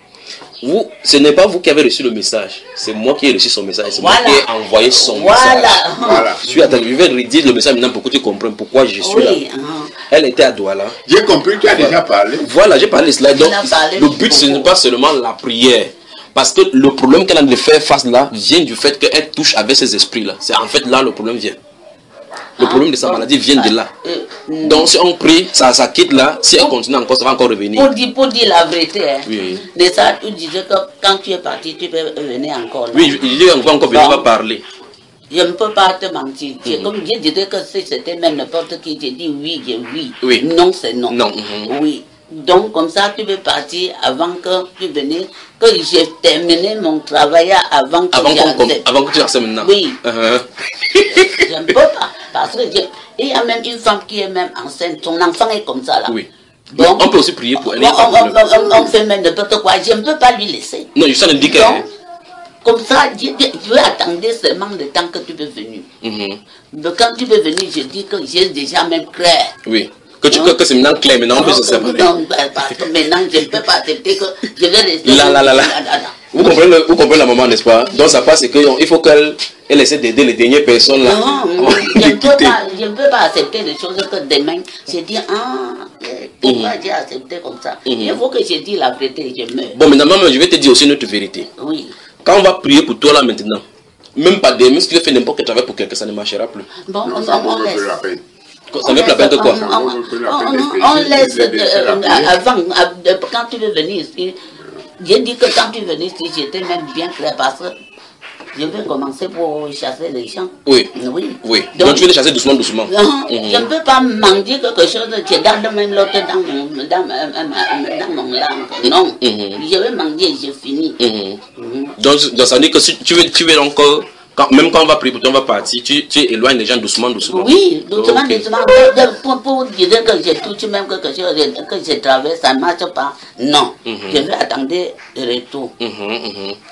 Vous, ce n'est pas vous qui avez reçu le message. C'est moi qui ai reçu son message. C'est voilà. moi qui ai envoyé son voilà. message. Voilà. Je suis attendu. Je vais redire le message maintenant pour que tu comprennes pourquoi je suis oui. là. Uh-huh. Elle était à Douala. J'ai compris, tu as voilà. déjà parlé. Voilà, j'ai parlé de cela. Donc, parlé le but, ce n'est pas seulement la prière. Parce que le problème qu'elle a de faire face là vient du fait qu'elle touche avec ces esprits-là. C'est en fait là le problème vient. Le problème de sa maladie vient de là. Donc si on prie, ça, ça quitte là. Si elle continue encore, ça va encore revenir. Pour dire, pour dire la vérité, hein, oui. de ça, tu disais que quand tu es parti, tu peux venir encore. Là. Oui, il dit encore venir, on va parler. Je ne peux pas te mentir. Mm-hmm. Comme je disais que si c'était même n'importe qui, je dis oui, je oui. oui. Non, c'est non. Non. Mm-hmm. Oui. Donc comme ça, tu peux partir avant que tu venais, que j'ai terminé mon travail avant que avant, tu acceptes. Avant que tu acceptes maintenant. Oui. Uh-huh. Je ne peux pas. Parce que je... il y a même une femme qui est même enceinte. Son enfant est comme ça là. Oui. Donc, on peut aussi prier pour elle. On, on, on, on, on fait même n'importe quoi. Je ne peux pas lui laisser. Non, je ne dis que. Comme ça, je, je vais attendre seulement le temps que tu peux venir. Mm-hmm. Donc, quand tu peux venir, je dis que j'ai déjà même clair. Oui. Que, tu, que, que c'est maintenant clair, maintenant on peut se séparer. Non, parce que maintenant je ne peux pas accepter que je vais rester. Là, là, là, là. Vous comprenez, le, vous comprenez la maman, n'est-ce pas? Donc ça passe, c'est qu'il faut qu'elle elle essaie d'aider les dernières personnes là. Non, je ne peux, peux pas accepter les choses que demain, je dis, ah, pourquoi mm-hmm. j'ai accepté comme ça? Mm-hmm. Il faut que je dise la vérité, je meurs. Bon, maintenant, maman, je vais te dire aussi notre vérité. Oui. Quand on va prier pour toi là maintenant, même pas des, même si tu veux faire n'importe quel travail pour quelqu'un, ça ne marchera plus. Bon, non, on, ça on, on laisse. Ça veut la peine de quoi? On, on, on, on laisse euh, avant, quand tu veux venir ici. J'ai dit que quand tu venais ici, j'étais même bien clair parce que je vais commencer pour chasser les gens. Oui. Oui. oui. Donc, Donc tu veux les chasser doucement, doucement. Non, mm-hmm. Je ne peux pas mentir quelque chose, je garde même l'autre dans mon, dans, dans mon langue. Non. Mm-hmm. Je vais mentir, j'ai fini. Mm-hmm. Mm-hmm. Donc, donc ça veut dire que si tu veux, tu veux encore. Quand, même quand on va prier pour toi, on va partir, tu, tu éloignes les gens doucement, doucement. Oui, doucement, okay. doucement. Pour, pour dire que j'ai touché même quelque chose, que j'ai traversé, ça ne marche pas. Non, mm-hmm. je vais attendre le retour. Mm-hmm,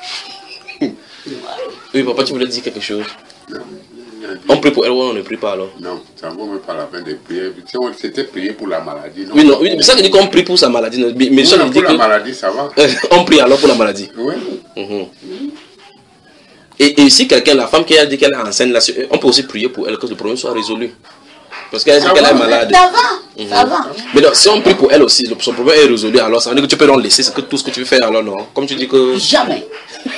mm-hmm. Oui, papa, tu voulais dire quelque chose? Non. On prie pour elle ou on ne prie pas alors? Non, ça ne vaut même pas la peine de prier. C'était prier pour la maladie. Non? Oui, non, oui, c'est ça que dit qu'on prie pour sa maladie. Mais, mais oui, ça non, pour dit la que... maladie, ça va. On prie alors pour la maladie. Oui. Mm-hmm. Et, et si quelqu'un, la femme qui a dit qu'elle est enceinte, là, on peut aussi prier pour elle que le problème soit résolu. Parce qu'elle a dit qu'elle est malade. Ça va, mm-hmm. ça va. Mais donc, si on prie pour elle aussi, son problème est résolu, alors ça veut dire que tu peux donc laisser ce que, tout ce que tu veux faire, alors non. Comme tu dis que... Jamais.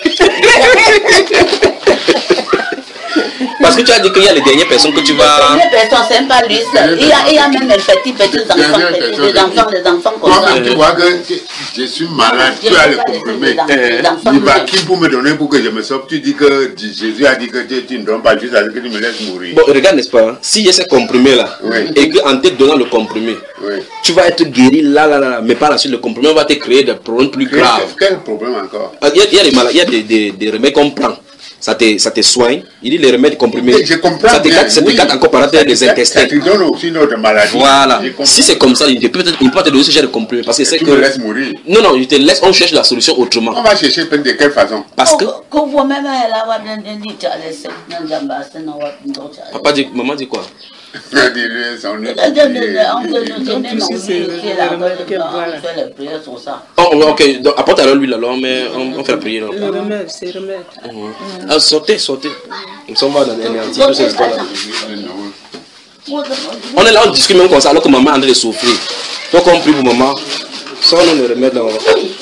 Parce que tu as dit qu'il y a les dernières personnes que tu vas... Les dernières personnes, c'est pas lui seul. Il y a, il y a même les petits, petits enfants, les enfants, les enfants comme ça. Toi, tu vois que je suis malade, tu as le comprimé. Il va qui pour me donner pour que je me sauve? Tu dis que Jésus a dit que tu ne donnes pas juste à dire que tu me laisses mourir. Bon, regarde, n'est-ce pas? Si il y a ces comprimés-là, oui. Et qu'en te donnant le comprimé, oui. Tu vas être guéri là, là, là, mais par la suite, le comprimé va te créer des problèmes plus quel, graves. Quel problème encore? Il y a, il y a, des, malades, il y a des, des, des remèdes qu'on prend. Ça te, ça te soigne. Il dit les remèdes comprimés. Je comprends. Ça te gâte, ça te gâte encore par rapport des intestins. Ça te donne aussi notre maladie. Voilà. Si c'est comme ça, il ne peut pas te donner ce genre de comprimés. Parce que c'est que. Tu me laisses mourir. Non, non, il te laisse, on cherche la solution autrement. On va chercher de quelle façon? Parce que. Papa dit, maman dit quoi? Oh, ok, donc apporte alors l'huile alors, mais on, on fait la prière. Le remède, c'est le remède. Mm-hmm. Ah, sautez, sautez. Nous sommes dans l'énergie, tout ça. On est là, on discute même comme ça alors que maman est en train de souffrir. Donc on prie pour maman. Ça, on le remet dans...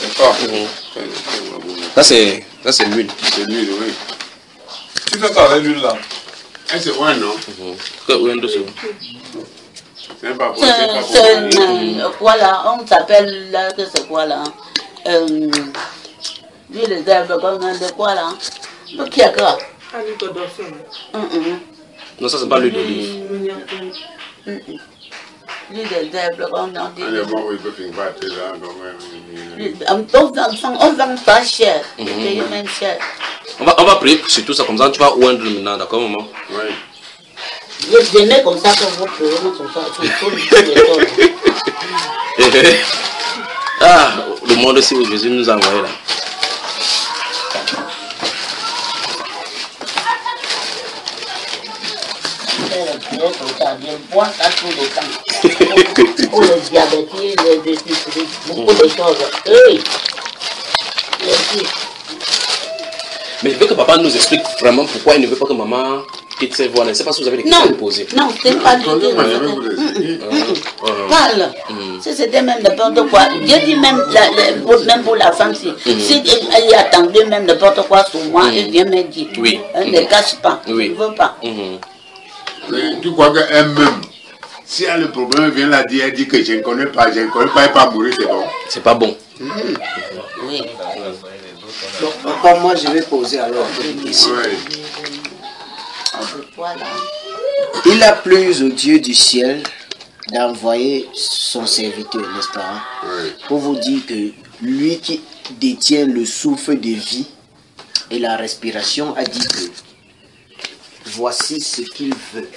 Ça, c'est l'huile. C'est l'huile, oui. Tu fais ça avec l'huile là? Eh, c'est ouais, non? C'est pas bon. Voilà, on s'appelle là, que c'est quoi là? Euh, l'huile d'herbe, comme on de quoi là? Le qui a quoi? Non, ça, c'est pas l'huile d'olive. L'huile d'herbe, comme on dit. Allez, moi, il peut finir par te là, on vend pas cher, on paye même cher. On va, on va prier sur tout ça, comme ça tu vas oindre maintenant, d'accord maman? Oui. Je mets comme ça que vous pouvez, comme ça, ah, le monde aussi où Jésus nous a envoyé là. Je bois ça tout le temps. Pour les diabétiques, les défis, beaucoup de choses. Hey. Mais je veux que papa nous explique vraiment pourquoi il ne veut pas que maman quitte ses voies. Je ne sais pas si vous avez des questions à lui poser. Non, c'est pas du tout. Parle. Si c'était même n'importe quoi. Dieu dit même, la, la, même pour la femme, si, mm. si elle attendait même n'importe quoi sur moi, mm. elle vient me dire. Oui. Elle ne cache pas. Oui. Elle ne veut pas. Mm. Mais tu crois qu'elle-même, si elle a le problème, elle vient la dire, elle dit que je ne connais pas, je ne connais pas, elle va mourir, c'est bon. C'est pas bon. Mm. Oui. Donc, encore moi, je vais poser alors une question. Oui. Voilà. Il a plu au Dieu du ciel d'envoyer son serviteur, n'est-ce pas, Oui. pour vous dire que lui qui détient le souffle de vie et la respiration a dit que voici ce qu'il veut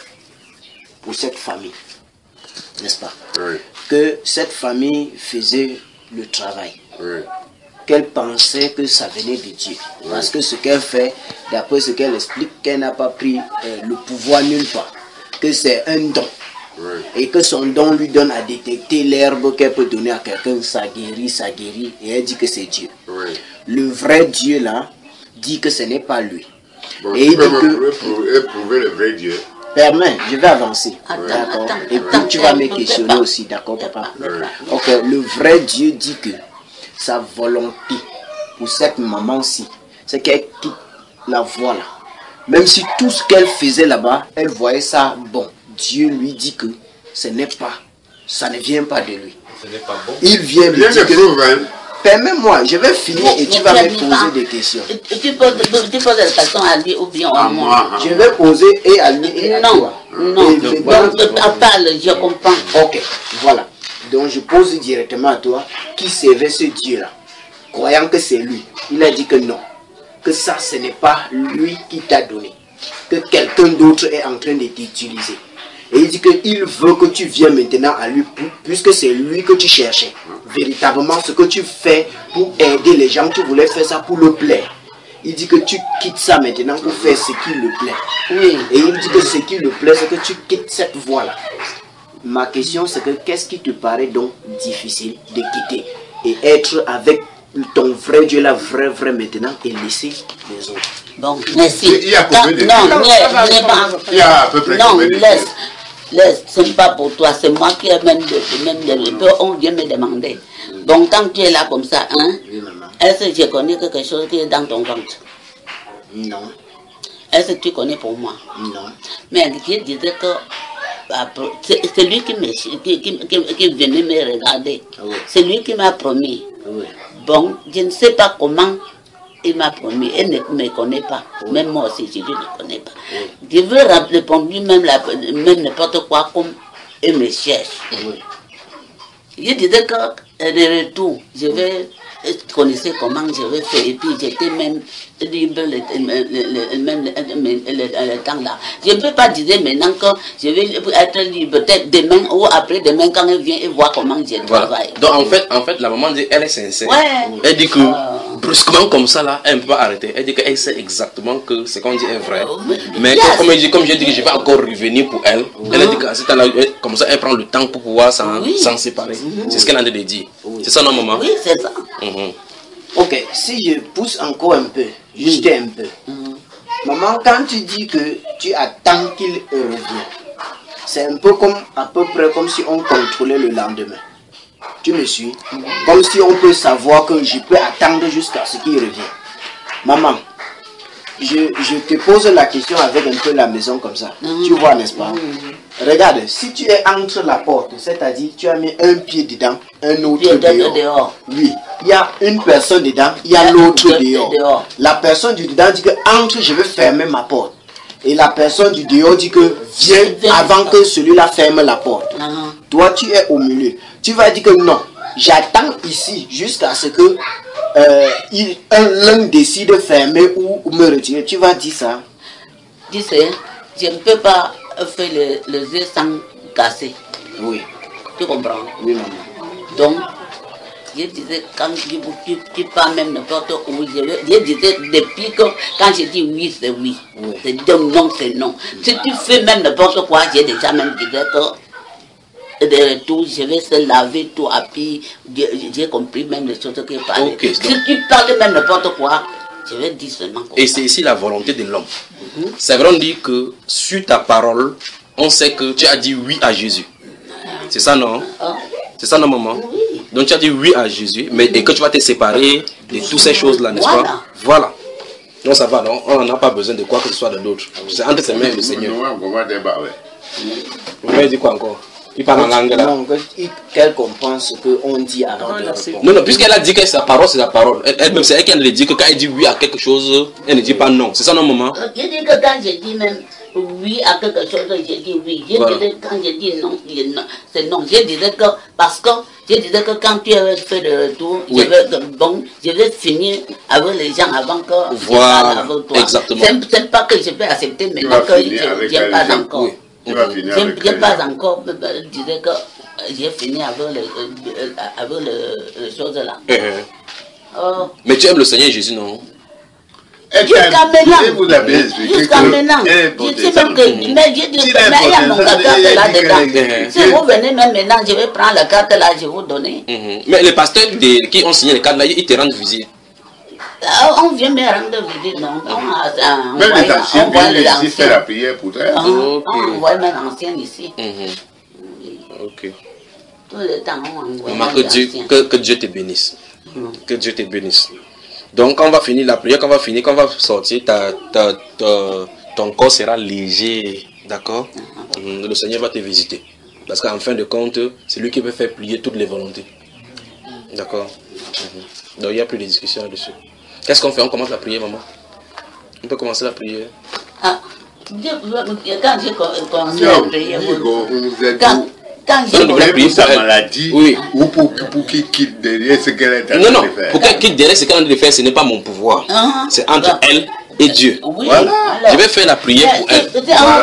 pour cette famille, n'est-ce pas? Oui. Que cette famille faisait le travail. Oui. Qu'elle pensait que ça venait de Dieu. Oui. Parce que ce qu'elle fait, d'après ce qu'elle explique, qu'elle n'a pas pris euh, le pouvoir nulle part. Que c'est un don. Oui. Et que son don lui donne à détecter l'herbe qu'elle peut donner à quelqu'un, ça guérit, ça guérit. Et elle dit que c'est Dieu. Oui. Le vrai Dieu là, dit que ce n'est pas lui. Bon, et tu il peux dit me que... prouver, éprouver le vrai Dieu. Permets, je vais avancer. D'accord. Et puis tu vas me questionner aussi, d'accord papa? Oui. Ok, le vrai Dieu dit que sa volonté pour cette maman-ci, c'est qu'elle quitte la voie là. Même si tout ce qu'elle faisait là-bas, elle voyait ça bon. Dieu lui dit que ce n'est pas, ça ne vient pas de lui. Ce n'est pas bon. Il vient lui Bien dire que... prouve, hein. Permets-moi, je vais finir et tu vas me poser des questions. Tu poses, tu poses des questions à lui ou bien à moi. Je vais poser et à lui et à non, toi. non, Et je non, vais- tu parles, je comprends. Ok, voilà. Donc je pose directement à toi, qui servait ce Dieu-là, croyant que c'est lui. Il a dit que non, que ça ce n'est pas lui qui t'a donné, que quelqu'un d'autre est en train de t'utiliser. Et il dit qu'il veut que tu viennes maintenant à lui, puisque c'est lui que tu cherchais. Véritablement, ce que tu fais pour aider les gens, tu voulais faire ça pour le plaire. Il dit que tu quittes ça maintenant pour faire ce qui le plaît. Oui. Et il dit que ce qui le plaît, c'est que tu quittes cette voie-là. Ma question, c'est que qu'est-ce qui te paraît donc difficile de quitter et être avec ton vrai Dieu là, vrai, vrai maintenant, et laisser les autres? Bon, merci. Il y a combien de- Non, non, n'est pas. Il y a à peu près Non, combien de- laisse. Laisse, ce n'est pas pour toi, c'est moi qui ai même de, même de, on vient me demander. Donc quand tu es là comme ça, hein, Oui, maman. est-ce que je connais quelque chose qui est dans ton ventre? Non, Est-ce que tu connais pour moi? non. Mais Dieu disait que après, c'est c'est lui qui, me, qui, qui, qui, qui venait me regarder. Oui. C'est lui qui m'a promis. Oui. Bon, je ne sais pas comment il m'a promis. Il ne me connaît pas. Oui. Même moi aussi, je ne le connais pas. Oui. Je veux répondre même, la- même n'importe quoi comme il me cherche. Oui. Je disais que euh, de retour, je vais connaissais comment je vais faire et puis j'étais même libre le, le, le, même le, le, le, le temps là. Je ne peux pas dire maintenant que je vais être libre peut-être demain ou après demain quand elle vient et voir comment je Voilà. travaille. Donc en fait, en fait, la maman dit elle est sincère. Ouais. Elle dit que Euh. brusquement comme ça là, elle ne peut pas arrêter. Elle dit qu'elle sait exactement que ce qu'on dit est vrai. Mais Yes. comme, elle dit, comme j'ai dit que je vais encore revenir pour elle, elle a dit qu'à ce temps-là, elle- comme ça, elle prend le temps pour pouvoir s'en Oui. s'en séparer. C'est ce qu'elle a dit de dire. C'est ça non maman? Oui, c'est ça. Mhm. Ok, si je pousse encore un peu, juste un peu. Maman, quand tu dis que tu attends qu'il revienne, c'est un peu comme, à peu près comme si on contrôlait le lendemain. Tu me suis? Comme si on peut savoir que je peux attendre jusqu'à ce qu'il revienne. Maman, je, je te pose la question avec un peu la maison comme ça. Mm-hmm. Tu vois, n'est-ce pas? Mm-hmm. Regarde, si tu es entre la porte, c'est-à-dire tu as mis un pied dedans, un autre dehors. dehors. Oui, il y a une personne dedans, il y a l'autre dehors. dehors. La personne du dedans dit que entre, je vais fermer ma porte. Et la personne du dehors dit que viens avant que celui-là ferme la porte. Uh-huh. Toi, tu es au milieu. Tu vas dire que non, j'attends ici jusqu'à ce que euh, l'un décide de fermer ou, ou me retirer. Tu vas dire ça. Tu sais, je ne peux pas faire le, le jeu sans casser. Oui. Tu comprends? Oui, maman. Donc, je disais, quand tu, tu, tu parles même n'importe où, je, je disais depuis que quand je dis oui, c'est oui. oui. C'est donc non, c'est non. Si tu fais même n'importe quoi, j'ai déjà même dit que de tout, je vais se laver tout à pied. J'ai compris même les choses que je parlais. Okay, si donc... tu parles même n'importe quoi, je vais dire seulement quoi. Et c'est ici la volonté de l'homme. Mm-hmm. C'est vrai, on dit que sur ta parole, on sait que tu as dit oui à Jésus. C'est ça, non? Ah. C'est ça, non, maman? Oui. Donc tu as dit oui à Jésus, mais et que tu vas te séparer de toutes ces choses-là, n'est-ce voilà. pas? Voilà. Donc ça va, non? On n'a pas besoin de quoi que ce soit de d'autre. C'est entre ses mains et le Seigneur. Vous m'avez dit quoi encore? Il parle en langue là. Non, qu'elle comprend ce qu'on dit avant de répondre. Non, non, puisqu'elle a dit que sa parole, c'est sa parole. Elle-même, c'est elle qui a dit que quand elle dit oui à quelque chose, elle ne dit pas non. C'est ça, non, maman? Je dis que quand je dis même oui à quelque chose, je dis oui. Je voilà. disais quand je dis non, c'est non. Je disais que, parce que, je disais que quand tu avais fait le retour, oui. je vais, bon, je vais finir avec les gens avant que voilà. je parle avec toi. Exactement. C'est pas que je peux accepter maintenant que je n'ai pas encore. Oui. Je n'ai pas encore disais que j'ai fini avec le, avec le, le chose là. Uh-huh. Oh. Mais tu aimes le Seigneur Jésus, non? Jusqu'à maintenant. Jusqu'à maintenant. Je dis même que, mais je dis que, mais il y a mon carte là-dedans. Si vous venez même maintenant, je vais prendre la carte là, je vais vous donner. Uh-huh. Mais les pasteurs de, qui ont signé les cartes là, ils te rendent visite. On vient me rendre visite, non? On, même les anciens viennent ici faire la prière pour toi. On envoie même l'ancien ici. Ok. Tout le temps, on envoie. Maman, que Dieu, que, que Dieu te bénisse. Mm. Que Dieu te bénisse. Donc, quand on va finir la prière, quand on va finir, quand on va sortir, ta, ta, ta, ton corps sera léger. D'accord? Mm. Le Seigneur va te visiter. Parce qu'en fin de compte, c'est lui qui peut faire plier toutes les volontés. D'accord? Mm. Donc, il n'y a plus de discussion là-dessus. Qu'est-ce qu'on fait? On commence la prière, maman? On peut commencer la prière. Ah, quand j'ai commencé la prière, quand, quand j'ai commencé sa maladie, oui. Ou pour, pour qu'il quitte derrière ce qu'elle est en train de faire. Non, non, pour qu'elle quitte derrière ce qu'elle est en train de faire, ce n'est pas mon pouvoir. Uh-huh. C'est entre bah, elle et Dieu. Oui, voilà. Alors, je vais faire la prière pour elle. Voilà.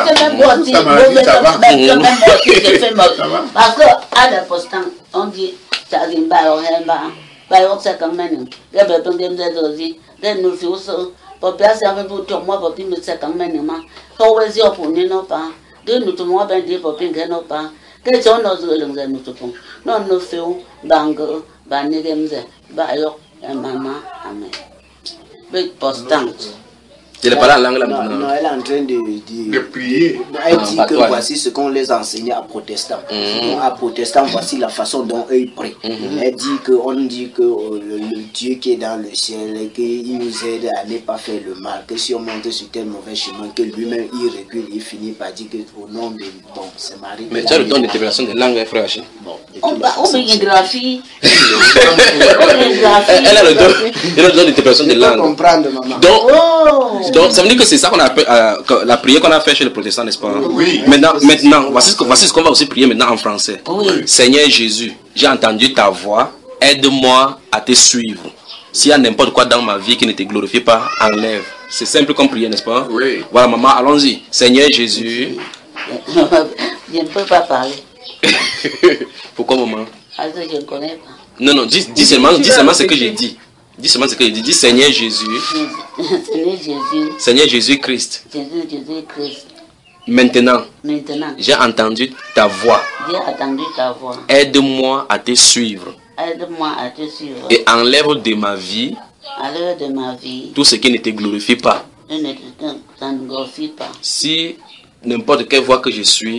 Parce qu'à l'impostant, on dit, ça dit, bah, on est bah. Bayo c'est quand même les bébés de dosi les nous tous pour placer avec vous tout moi pour puis me c'est quand même ma quand on est pour nous pas de nous tout moi ben dire pour puis que non pas que sont nos le nous tout non nous faisons bango banigem bayo maman amen big postant. Je n'ai pas la langue là maintenant. Non, elle est en train de, de, de prier. Elle dit que voici ce qu'on les enseignait à protestants. Mm. Donc, à protestants, voici la façon dont eux ils prient. Mm-hmm. Elle dit qu'on dit que euh, le, le Dieu qui est dans le ciel, qu'il nous aide à ne pas faire le mal, que si on monte sur tel mauvais chemin, que lui-même il recule, il finit par dire que au nom de bon, c'est Marie. Mais tu as le don d'interprétation de langue, frère Haché. Bon, on met une graphie. Elle a le don d'interprétation de langue. Comprendre, maman. Donc, oh. Donc, ça veut dire que c'est ça qu'on appelle euh, la prière qu'on a fait chez les protestants, n'est-ce pas? Oui. Maintenant, maintenant voici ce qu'on voici ce qu'on va aussi prier maintenant en français. Oui. Seigneur Jésus, j'ai entendu ta voix, aide-moi à te suivre. S'il y a n'importe quoi dans ma vie qui ne te glorifie pas, enlève. C'est simple comme prière, n'est-ce pas? Oui. Voilà, maman, allons-y. Seigneur Jésus. Je ne peux pas parler. Pourquoi, maman? Parce que je ne connais pas. Non, non, dis, dis seulement, dis seulement ce que j'ai dit. Dis seulement ce que j'ai dit. Dis Seigneur Jésus. Seigneur Jésus. Seigneur Jésus-Christ. Jésus, Jésus-Christ. Maintenant, Maintenant, j'ai entendu ta voix. J'ai entendu ta voix. Aide-moi à te suivre. Aide-moi à te suivre. Et enlève de ma vie. Enlève de ma vie. Tout ce qui ne te glorifie pas. Ne te glorifie pas. Si n'importe quelle voie que je suis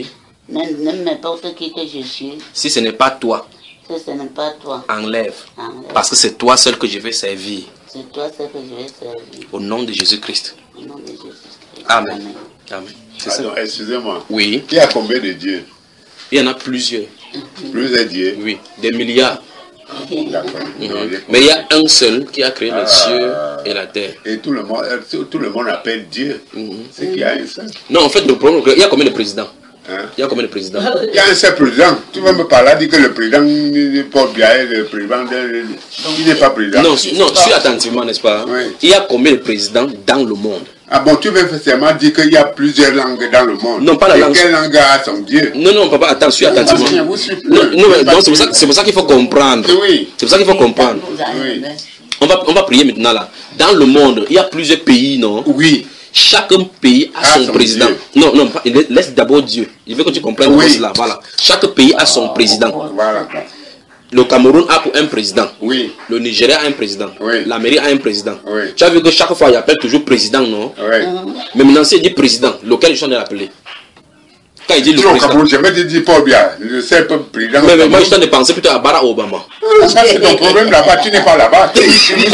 N'importe qui que je suis. Si ce n'est pas toi. Si ce n'est pas toi. Enlève. Enlève. Parce que c'est toi seul que je vais servir. C'est toi seul que je vais servir. Au nom de Jésus-Christ. Au nom de Jésus-Christ. Amen. Amen. Amen. Attends, excusez-moi. Oui. Il y a combien de dieux? Il y en a plusieurs. Plusieurs dieux? Oui, des milliards. D'accord. Mm-hmm. Mais il y a un seul qui a créé les cieux et la terre. Et tout le monde, tout le monde appelle Dieu. Mm-hmm. C'est qu'il y a un seul. Non, en fait, le problème, il y a combien de présidents? Hein? Il y a combien de présidents? Il y a un seul président. Tu vas me parler, dire que le président Paul Biya est le président de... Il n'est pas président. Non, non, suis attentivement, n'est-ce pas? Oui. Il y a combien de présidents dans le monde? Ah bon, tu veux forcément dire qu'il y a plusieurs langues dans le monde. Non, pas la langue. Quelle langue a son Dieu? Non, non, papa, attends, suis attentivement. Non, non, mais donc c'est pour ça, c'est pour ça qu'il faut comprendre. Oui. C'est pour ça qu'il faut comprendre. Oui. On va, on va prier maintenant là. Dans le monde, il y a plusieurs pays, non? Oui. Chaque pays a son, son président. Dieu. Non, non, laisse d'abord Dieu. Il veut que tu comprennes oui. cela. Voilà. Chaque pays a son président. Voilà. Le Cameroun a pour un président. Oui. Le Nigeria a un président. Oui. L'Amérique a un président. Oui. Tu as vu que chaque fois il appelle toujours président, non? Oui. Mais maintenant s'il dit président, lequel je suis appelé? Quand il dit le président. Cameroun, je vais te dire pas bien. Je sais pas président. Mais, mais moi je suis en train de penser plutôt à Barack Obama. Ça c'est ton problème là-bas, tu n'es pas là-bas. Nous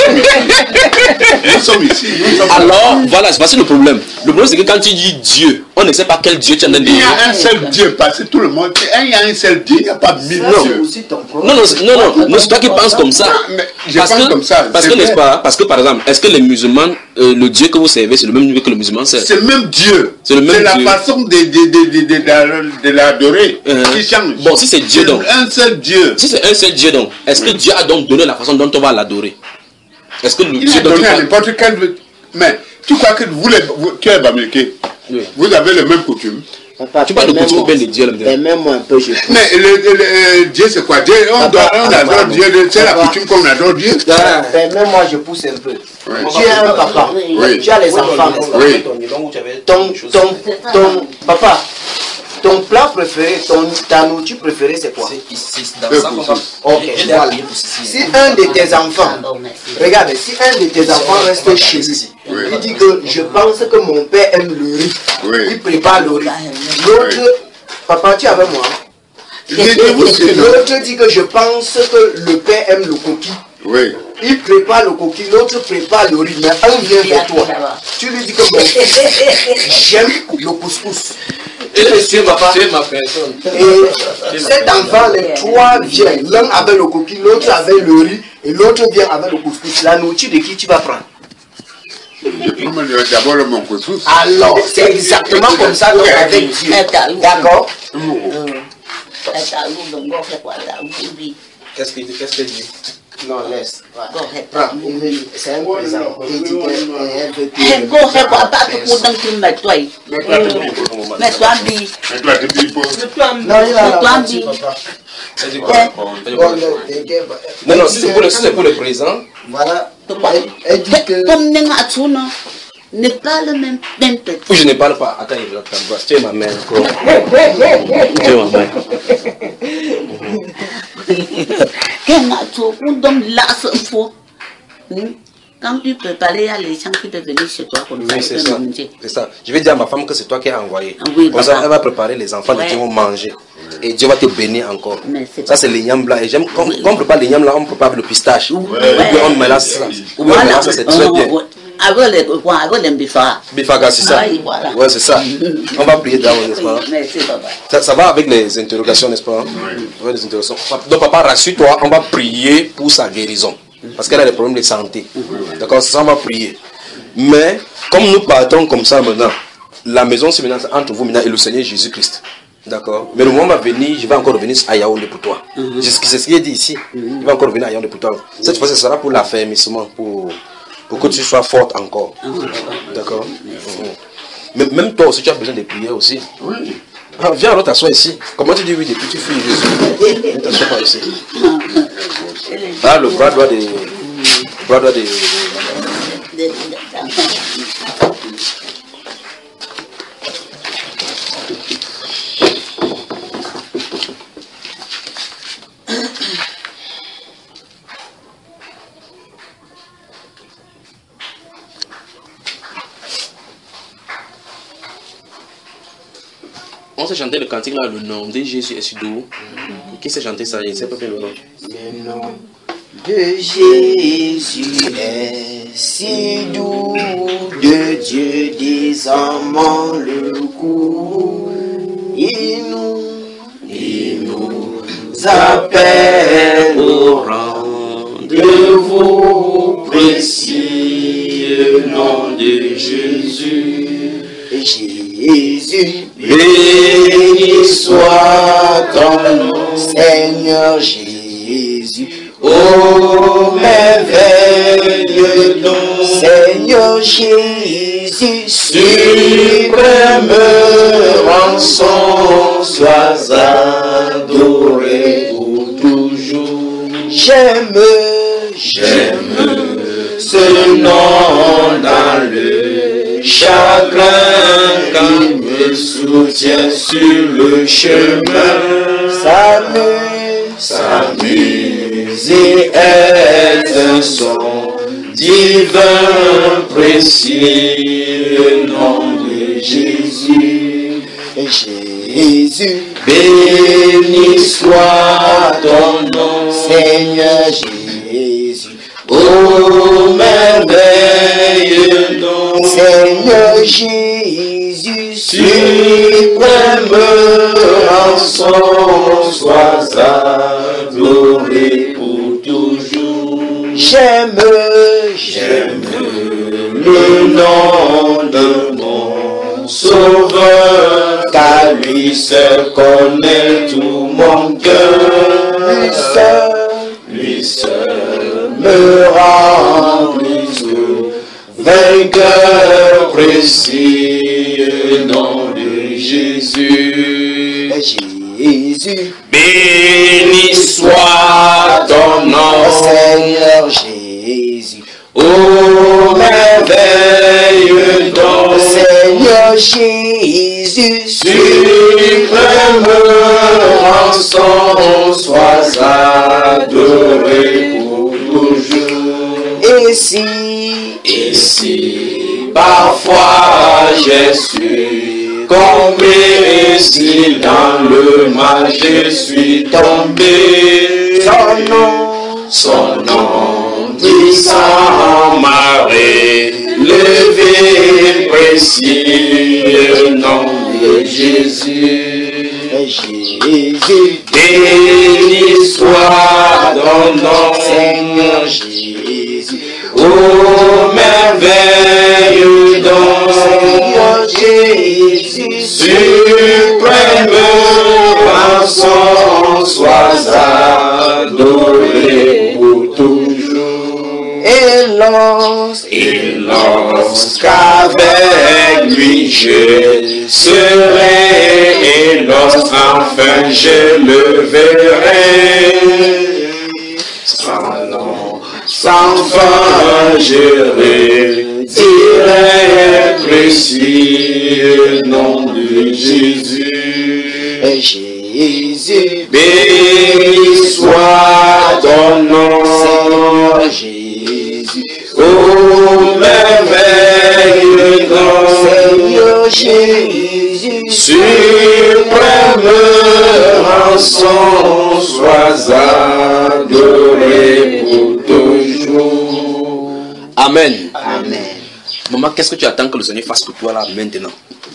sommes ici. Nous sommes Alors, voilà, c'est pas le problème. Le problème c'est que quand tu dis Dieu, on ne sait pas quel Dieu tu as dans le Il y a un seul Dieu, parce que tout le monde, il y a un seul Dieu, il n'y a pas mille dieux. Non, non, non, non, c'est toi qui penses comme ça. Je pense comme ça. Parce que, n'est-ce pas, parce que par exemple, est-ce que les musulmans, euh, le Dieu que vous servez, c'est le même Dieu que le musulman sert? C'est le même Dieu. C'est le même Dieu. C'est la façon de, de, de, de, de, de l'adorer qui change. Bon, si c'est Dieu donc. Un seul Dieu. Si c'est un seul Dieu donc, est-ce que Dieu a donc donné la façon dont on va l'adorer? Est-ce que le Dieu a donné à n'importe quel. Mais tu crois que vous, les, vous tu es bamilqué, oui. Vous avez les mêmes coutumes. Papa, tu parles de coutumes ou bien de Dieu? Permets-moi un peu, je Mais le, le, le, Dieu c'est quoi? Dieu, on, doit, on adore Dieu, c'est la coutume qu'on adore Dieu. Permets-moi, je pousse un peu. Oui. Tu es un papa, oui. Tu as les enfants. Oui. Ton, ton, ton papa, ton plat préféré, ton, ta nourriture préférée c'est quoi? C'est dans ça qu'on va... Ok, voilà. Si un de tes enfants, regarde, si un de tes enfants reste chez lui, oui. Il dit que je pense que mon père aime le riz, oui. Il prépare le riz. L'autre, oui. Papa, tu es avec moi? L'autre dit que je pense que le père aime le coquille. Oui. Il prépare le coquille, l'autre prépare le riz, mais un vient vers toi. Tu lui dis que bon, j'aime le couscous. Tu es ma personne. Et cet enfant, les trois viennent, l'un avec le coquille, l'autre avec le riz, et l'autre vient avec le couscous. La nourriture de qui tu vas prendre? Je prends d'abord mon couscous. Alors, c'est exactement comme ça donc avec Dieu. D'accord? Qu'est-ce qu'il dit? Non, laisse. C'est un présent. Il dit qu'elle veut que... Mets-toi bi. Non, non, si c'est pour, pour le présent. Voilà. Elle dit que... Comme ne parle même, même pas. Je ne parle pas. Attends, tu es ma mère. Tu es ma mère. Quand tu peux parler, il y a les gens qui peuvent venir chez toi comme oui, ça. C'est ça. Je vais dire à ma femme que c'est toi qui as envoyé. Oui, comme ça, elle va préparer les enfants ouais. Qui vont manger. Et Dieu va te bénir encore. Ça, c'est les yams là. Et j'aime, quand, quand on prépare les yams là, on prépare le pistache. Ouais. Et puis on mélange ça. Ou bien on mélange ça, c'est très bien. Avec les quoi, avec les bifaga. Bifaga, c'est ça. Oui, voilà. Ouais, c'est ça. On va prier d'abord, n'est-ce pas? Merci, papa. Ça, ça va avec les interrogations, n'est-ce pas? Oui. Les interrogations. Donc, papa, rassure-toi, on va prier pour sa guérison. Parce qu'elle a des problèmes de santé. D'accord, ça, on va prier. Mais, comme nous partons comme ça maintenant, la maison, c'est maintenant entre vous maintenant et le Seigneur Jésus-Christ. D'accord? Mais le moment va venir, je vais encore revenir à Yaoundé pour toi. Mm-hmm. C'est ce qu'il a dit ici. Mm-hmm. Il va encore revenir à Yaoundé pour toi. Cette fois, ce sera pour l'affermissement, pour, pour que tu sois forte encore. Mm-hmm. D'accord? Mm-hmm. Mais même toi aussi, tu as besoin de prier aussi. Oui. Ah, viens alors t'assois ici. Comment tu dis oui des petites filles? Viens t'assois pas ici. Ah, le bras droit des... Le bras droit des... On s'est chanté le cantique là, le nom de Jésus est si doux. Qui s'est chanté ça? Je ne sais pas bien le nom. Le nom de Jésus est si doux, de Dieu désormais le coup. Il nous, il nous appelle au rendez-vous précieux, nom de Jésus. Jésus, béni soit ton nom, Seigneur Jésus. Oh, merveilleux nom, Seigneur Jésus, suprême rançon, sois adoré pour toujours. J'aime, j'aime ce nom dans le chagrin qui me soutient sur le chemin. S'amuse, s'amuse et est un son divin précieux, nom de Jésus. Jésus, béni soit ton nom, Seigneur Jésus. Oh, merveilleux nom, Seigneur Jésus, suprême rançon, sois adoré pour toujours. J'aime, j'aime le nom de mon Sauveur, car lui seul connaît tout mon cœur. Lui seul, lui seul me rend plus vainqueur précieux, nom de Jésus. Jésus, béni soit ton nom, Seigneur Jésus. Oh, merveilleux nom, Seigneur Jésus, suprême rançon, sois adoré pour toujours. Et si, et si, parfois je suis tombé, si dans le mal je suis tombé, son nom, son nom puissant m'a relevé, précieux nom de Jésus. Jésus, béni soit ton nom, Seigneur Jésus. Oh, merveilleux nom, Seigneur Jésus, suprême rançon, sois adoré pour toujours. Et lorsque, et lorsqu'avec lui je serai, et lorsqu'enfin je le verrai, sans nom, sans fin je redirai, précieux nom de Jésus. Jésus, béni soit ton nom, Seigneur Jésus. Oh, merveilleux nom, Seigneur Jésus, suprême rançon, sois adoré pour toujours. Amen. Amen. Maman, qu'est-ce que tu attends que le Seigneur fasse pour toi là maintenant?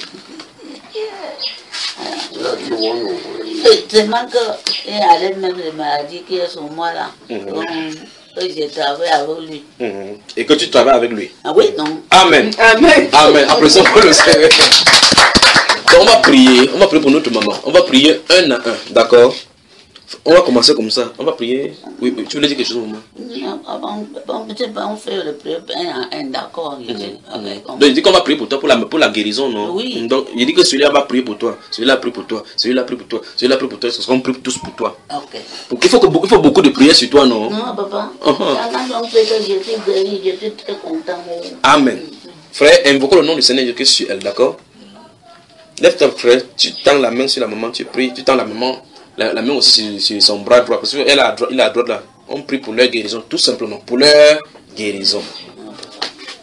Seulement qu'il allait même les maladies qui sont moi là. Donc, je travaille avec lui. Et que tu travailles avec lui? Ah oui, non. Amen. Amen. Amen. Applaudissons pour le Seigneur. Donc on va prier. On va prier pour notre maman. On va prier un à un. D'accord? On va commencer comme ça. On va prier. Oui, oui. Tu voulais dire quelque chose, maman? On fait le prière un à un, d'accord. Donc il dit qu'on va prier pour toi, pour la, pour la guérison, non? Oui. Donc il dit que celui-là va prier pour toi. Celui-là prie pour toi. Celui-là prie pour toi. Celui-là prie pour toi. Ce qu'on prie tous pour toi. Ok. Donc il faut, que, il faut beaucoup de prières sur toi, non? Non, papa. Uh -huh. Quand on fait que je suis guéri, je suis très content. Amen. Frère, invoquons le nom du Seigneur Jésus sur elle, d'accord? Lève ton frère, tu tends la main sur la maman, tu pries, tu tends la maman, la, la main aussi sur, sur son bras droit, parce qu'elle a, il a la droite là. On prie pour leur guérison, tout simplement, pour leur guérison.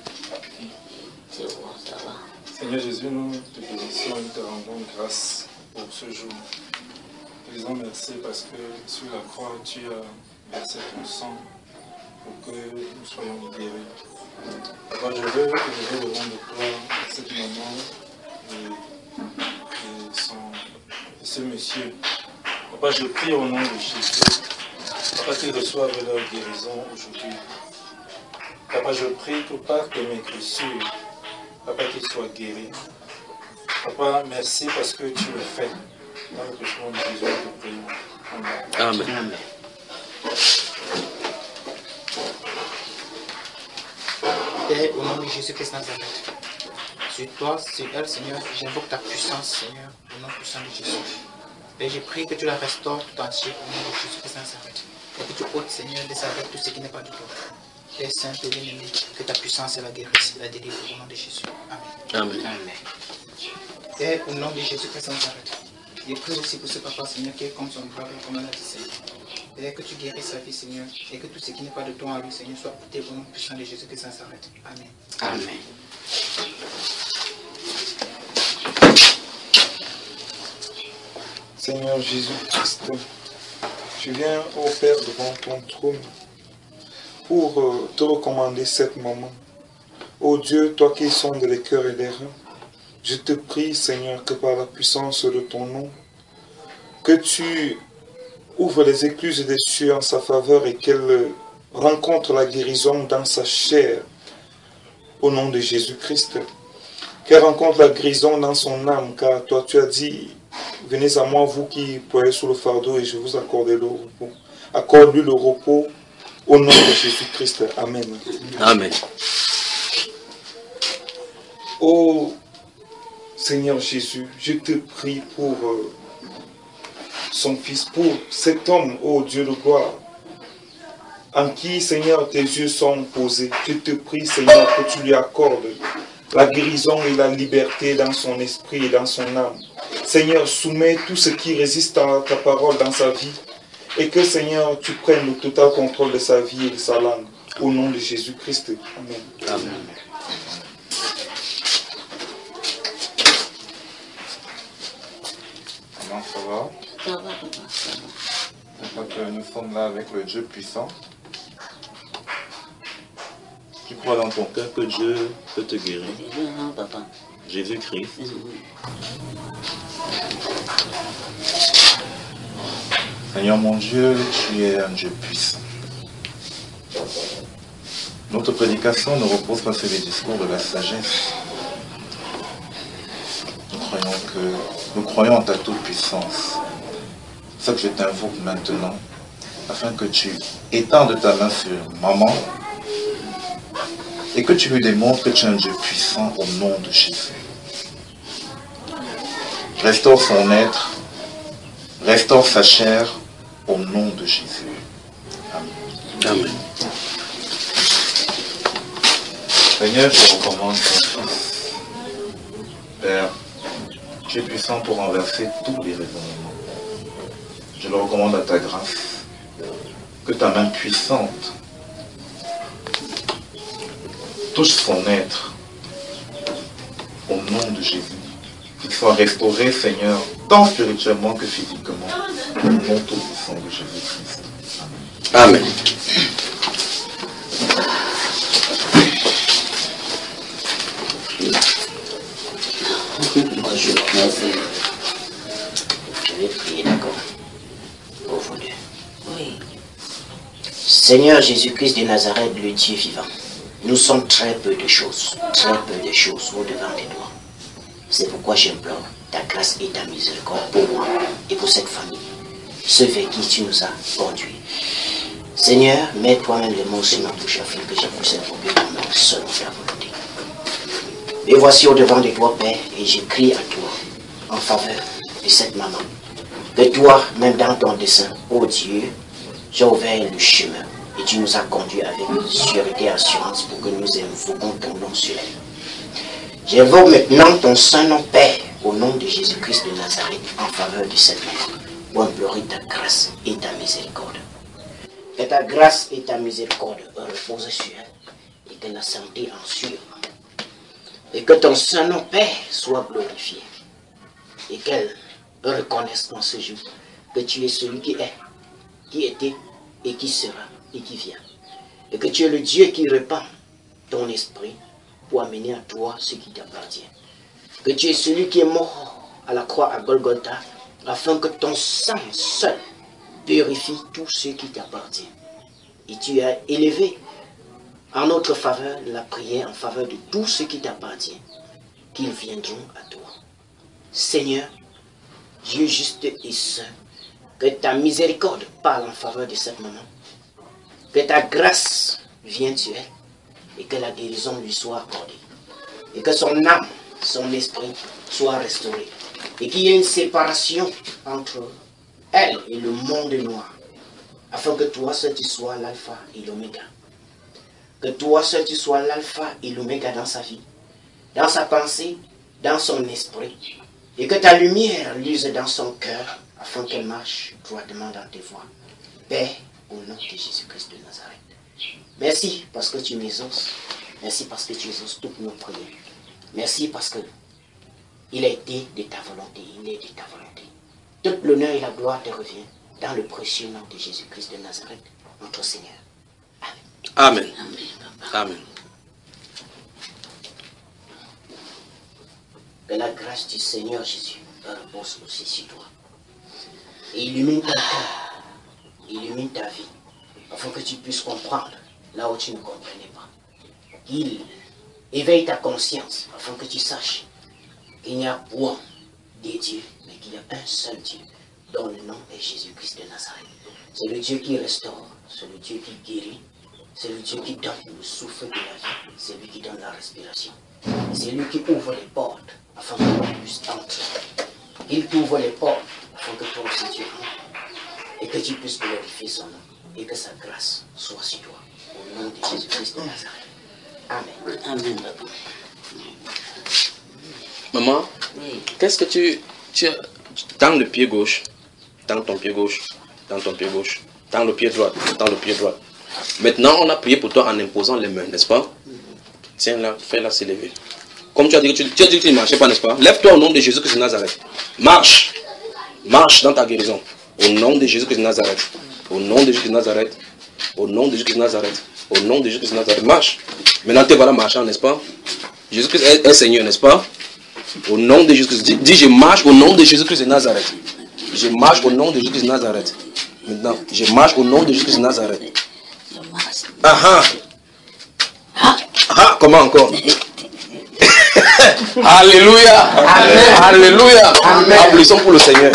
Seigneur Jésus, nous te bénissons et te rendons grâce pour ce jour. Te disons merci parce que sur la croix, tu as versé ton sang pour que nous soyons guéris. Papa, je veux élever devant de toi cette maman et, et, son, et ce monsieur. Papa, je prie au nom de Jésus. Papa, qu'ils reçoivent leur guérison aujourd'hui. Papa, je prie pour part de mes blessures. Papa, qu'ils soient guéris. Papa, merci parce que tu le fais. Dans le nom de Jésus, je prie. Amen. Amen. Amen. Père, au nom de Jésus-Christ Nazareth, sur toi, sur elle, Seigneur, j'invoque ta puissance, Seigneur, au nom puissant de Jésus. Père, je prie que tu la restaures tout entier au nom de Jésus-Christ Nazareth. Et que tu ôtes, Seigneur, de sa vie tout ce qui n'est pas de toi. Père Saint et bien-aimé, que ta puissance la guérisse, la délivre au nom de Jésus. Amen. Amen. Amen. Père, au nom de Jésus-Christ Nazareth, je prie aussi pour ce papa, Seigneur, qui est comme son frère, comme elle a dit, Seigneur. Père, que tu guérisses sa vie, Seigneur, et que tout ce qui n'est pas de toi en lui, Seigneur, soit ôté au nom puissant de Jésus, que ça s'arrête. Amen. Amen. Seigneur Jésus-Christ, je viens, ô Père, devant ton trône pour euh, te recommander cette maman. Ô Dieu, toi qui sondes les cœurs et les reins, je te prie, Seigneur, que par la puissance de ton nom, que tu ouvre les écluses des cieux en sa faveur et qu'elle rencontre la guérison dans sa chair au nom de Jésus-Christ. Qu'elle rencontre la guérison dans son âme, car toi tu as dit, venez à moi vous qui pouvez sous le fardeau et je vous accorderai le repos. Accorde-lui le repos au nom de Jésus-Christ. Amen. Amen. Ô Seigneur Jésus, je te prie pour euh, son fils, pour cet homme, ô Dieu de gloire, en qui, Seigneur, tes yeux sont posés. Je te prie, Seigneur, que tu lui accordes la guérison et la liberté dans son esprit et dans son âme. Seigneur, soumets tout ce qui résiste à ta parole dans sa vie et que, Seigneur, tu prennes le total contrôle de sa vie et de sa langue. Au nom de Jésus-Christ. Amen. Amen. Comment ça va? Ça va, papa, ça va. Je crois que nous sommes là avec le Dieu puissant. Tu crois dans ton cœur que Dieu peut te guérir? Non, papa. Jésus-Christ. Seigneur mon Dieu, tu es un Dieu puissant. Notre prédication ne repose pas sur les discours de la sagesse. Nous croyons que nous croyons en ta toute puissance. C'est ça que je t'invoque maintenant, afin que tu étendes ta main sur maman et que tu lui démontres que tu es un Dieu puissant au nom de Jésus. Restaure son être, restaure sa chair au nom de Jésus. Amen. Amen. Seigneur, je recommande ton fils. Père, tu es puissant pour renverser tous les raisonnements. Je le recommande à ta grâce, que ta main puissante touche son être au nom de Jésus. Qu'il soit restauré, Seigneur, tant spirituellement que physiquement, au nom tout puissant de Jésus-Christ. Amen. Bonjour, merci. Je vais prier, d'accord. Pauvre Dieu. Oui. Seigneur Jésus-Christ de Nazareth, le Dieu vivant, nous sommes très peu de choses, très peu de choses au-devant de toi. C'est pourquoi j'implore ta grâce et ta miséricorde pour moi et pour cette famille, ce vers qui tu nous as conduits. Seigneur, mets toi-même les mots sur ma bouche afin que je puisse invoquer ton nom selon ta volonté. Et voici au-devant de toi, Père, et je crie à toi en faveur de cette maman. Que toi, même dans ton dessein, ô Dieu, j'ai ouvert le chemin et tu nous as conduits avec sûreté et assurance pour que nous invoquons ton nom sur elle. J'invoque maintenant ton Saint-Nom, Père, au nom de Jésus-Christ de Nazareth, en faveur de cette maman, pour implorer ta grâce et ta miséricorde. Que ta grâce et ta miséricorde reposent sur elle et que la santé en suive. Et que ton Saint-Nom, Père, soit glorifié. Et qu'elle reconnaissent en ce jour que tu es celui qui est, qui était et qui sera et qui vient. Et que tu es le Dieu qui répand ton esprit pour amener à toi ce qui t'appartient. Que tu es celui qui est mort à la croix à Golgotha afin que ton sang seul purifie tout ce qui t'appartient. Et tu as élevé en notre faveur la prière en faveur de tout ce qui t'appartient, qu'ils viendront à toi. Seigneur, Dieu juste et saint, que ta miséricorde parle en faveur de cette maman, que ta grâce vienne sur elle et que la guérison lui soit accordée. Et que son âme, son esprit soient restaurés. Et qu'il y ait une séparation entre elle et le monde noir. Afin que toi seul tu sois l'alpha et l'oméga. Que toi seul tu sois l'alpha et l'oméga dans sa vie, dans sa pensée, dans son esprit. Et que ta lumière lise dans son cœur afin qu'elle marche droitement dans tes voies. Père, au nom de Jésus-Christ de Nazareth. Merci parce que tu m'exauces. Merci parce que tu exauces toutes nos prières. Merci parce que il a été de ta volonté. Il est de ta volonté. Tout l'honneur et la gloire te revient dans le précieux nom de Jésus-Christ de Nazareth, notre Seigneur. Amen. Amen. Amen. Que la grâce du Seigneur Jésus repose aussi sur toi. Et illumine ton cœur, illumine ta vie, afin que tu puisses comprendre là où tu ne comprenais pas. Il éveille ta conscience, afin que tu saches qu'il n'y a point des dieux, mais qu'il y a un seul Dieu, dont le nom est Jésus-Christ de Nazareth. C'est le Dieu qui restaure, c'est le Dieu qui guérit, c'est le Dieu qui donne le souffle de la vie, c'est lui qui donne la respiration. C'est lui qui ouvre les portes, afin que l'on puisse entrer. Il t'ouvre les portes, afin que toi aussi tu entres, et que tu puisses glorifier son nom, et que sa grâce soit sur toi. Au nom de Jésus-Christ de Nazareth. Amen. Amen. Maman, Oui. qu'est-ce que tu... tu dans le pied gauche, dans ton pied gauche, dans ton pied gauche, dans le pied droit, dans le pied droit. Maintenant, on a prié pour toi en imposant les mains, n'est-ce pas? Tiens là, fais-la s'élever. Comme tu as dit que tu, tu as dit que tu ne marchais pas, n'est-ce pas? Lève-toi au nom de Jésus-Christ de Nazareth. Marche. Marche dans ta guérison. Au nom de Jésus-Christ de Nazareth. Au nom de Jésus-Christ de Nazareth. Au nom de Jésus-Christ de Nazareth. Au nom de Jésus-Christ de Nazareth. Marche. Maintenant, te voilà marchant, n'est-ce pas? Jésus-Christ est, est Seigneur, n'est-ce pas? Au nom de Jésus-Christ. Dis, dis, je marche au nom de Jésus-Christ de Nazareth. Je marche au nom de Jésus-Christ de Nazareth. Maintenant, je marche au nom de Jésus-Christ de Nazareth. Ah ah. Ah, comment encore? Alléluia. Amen. Alléluia. Applaudissons pour le Seigneur.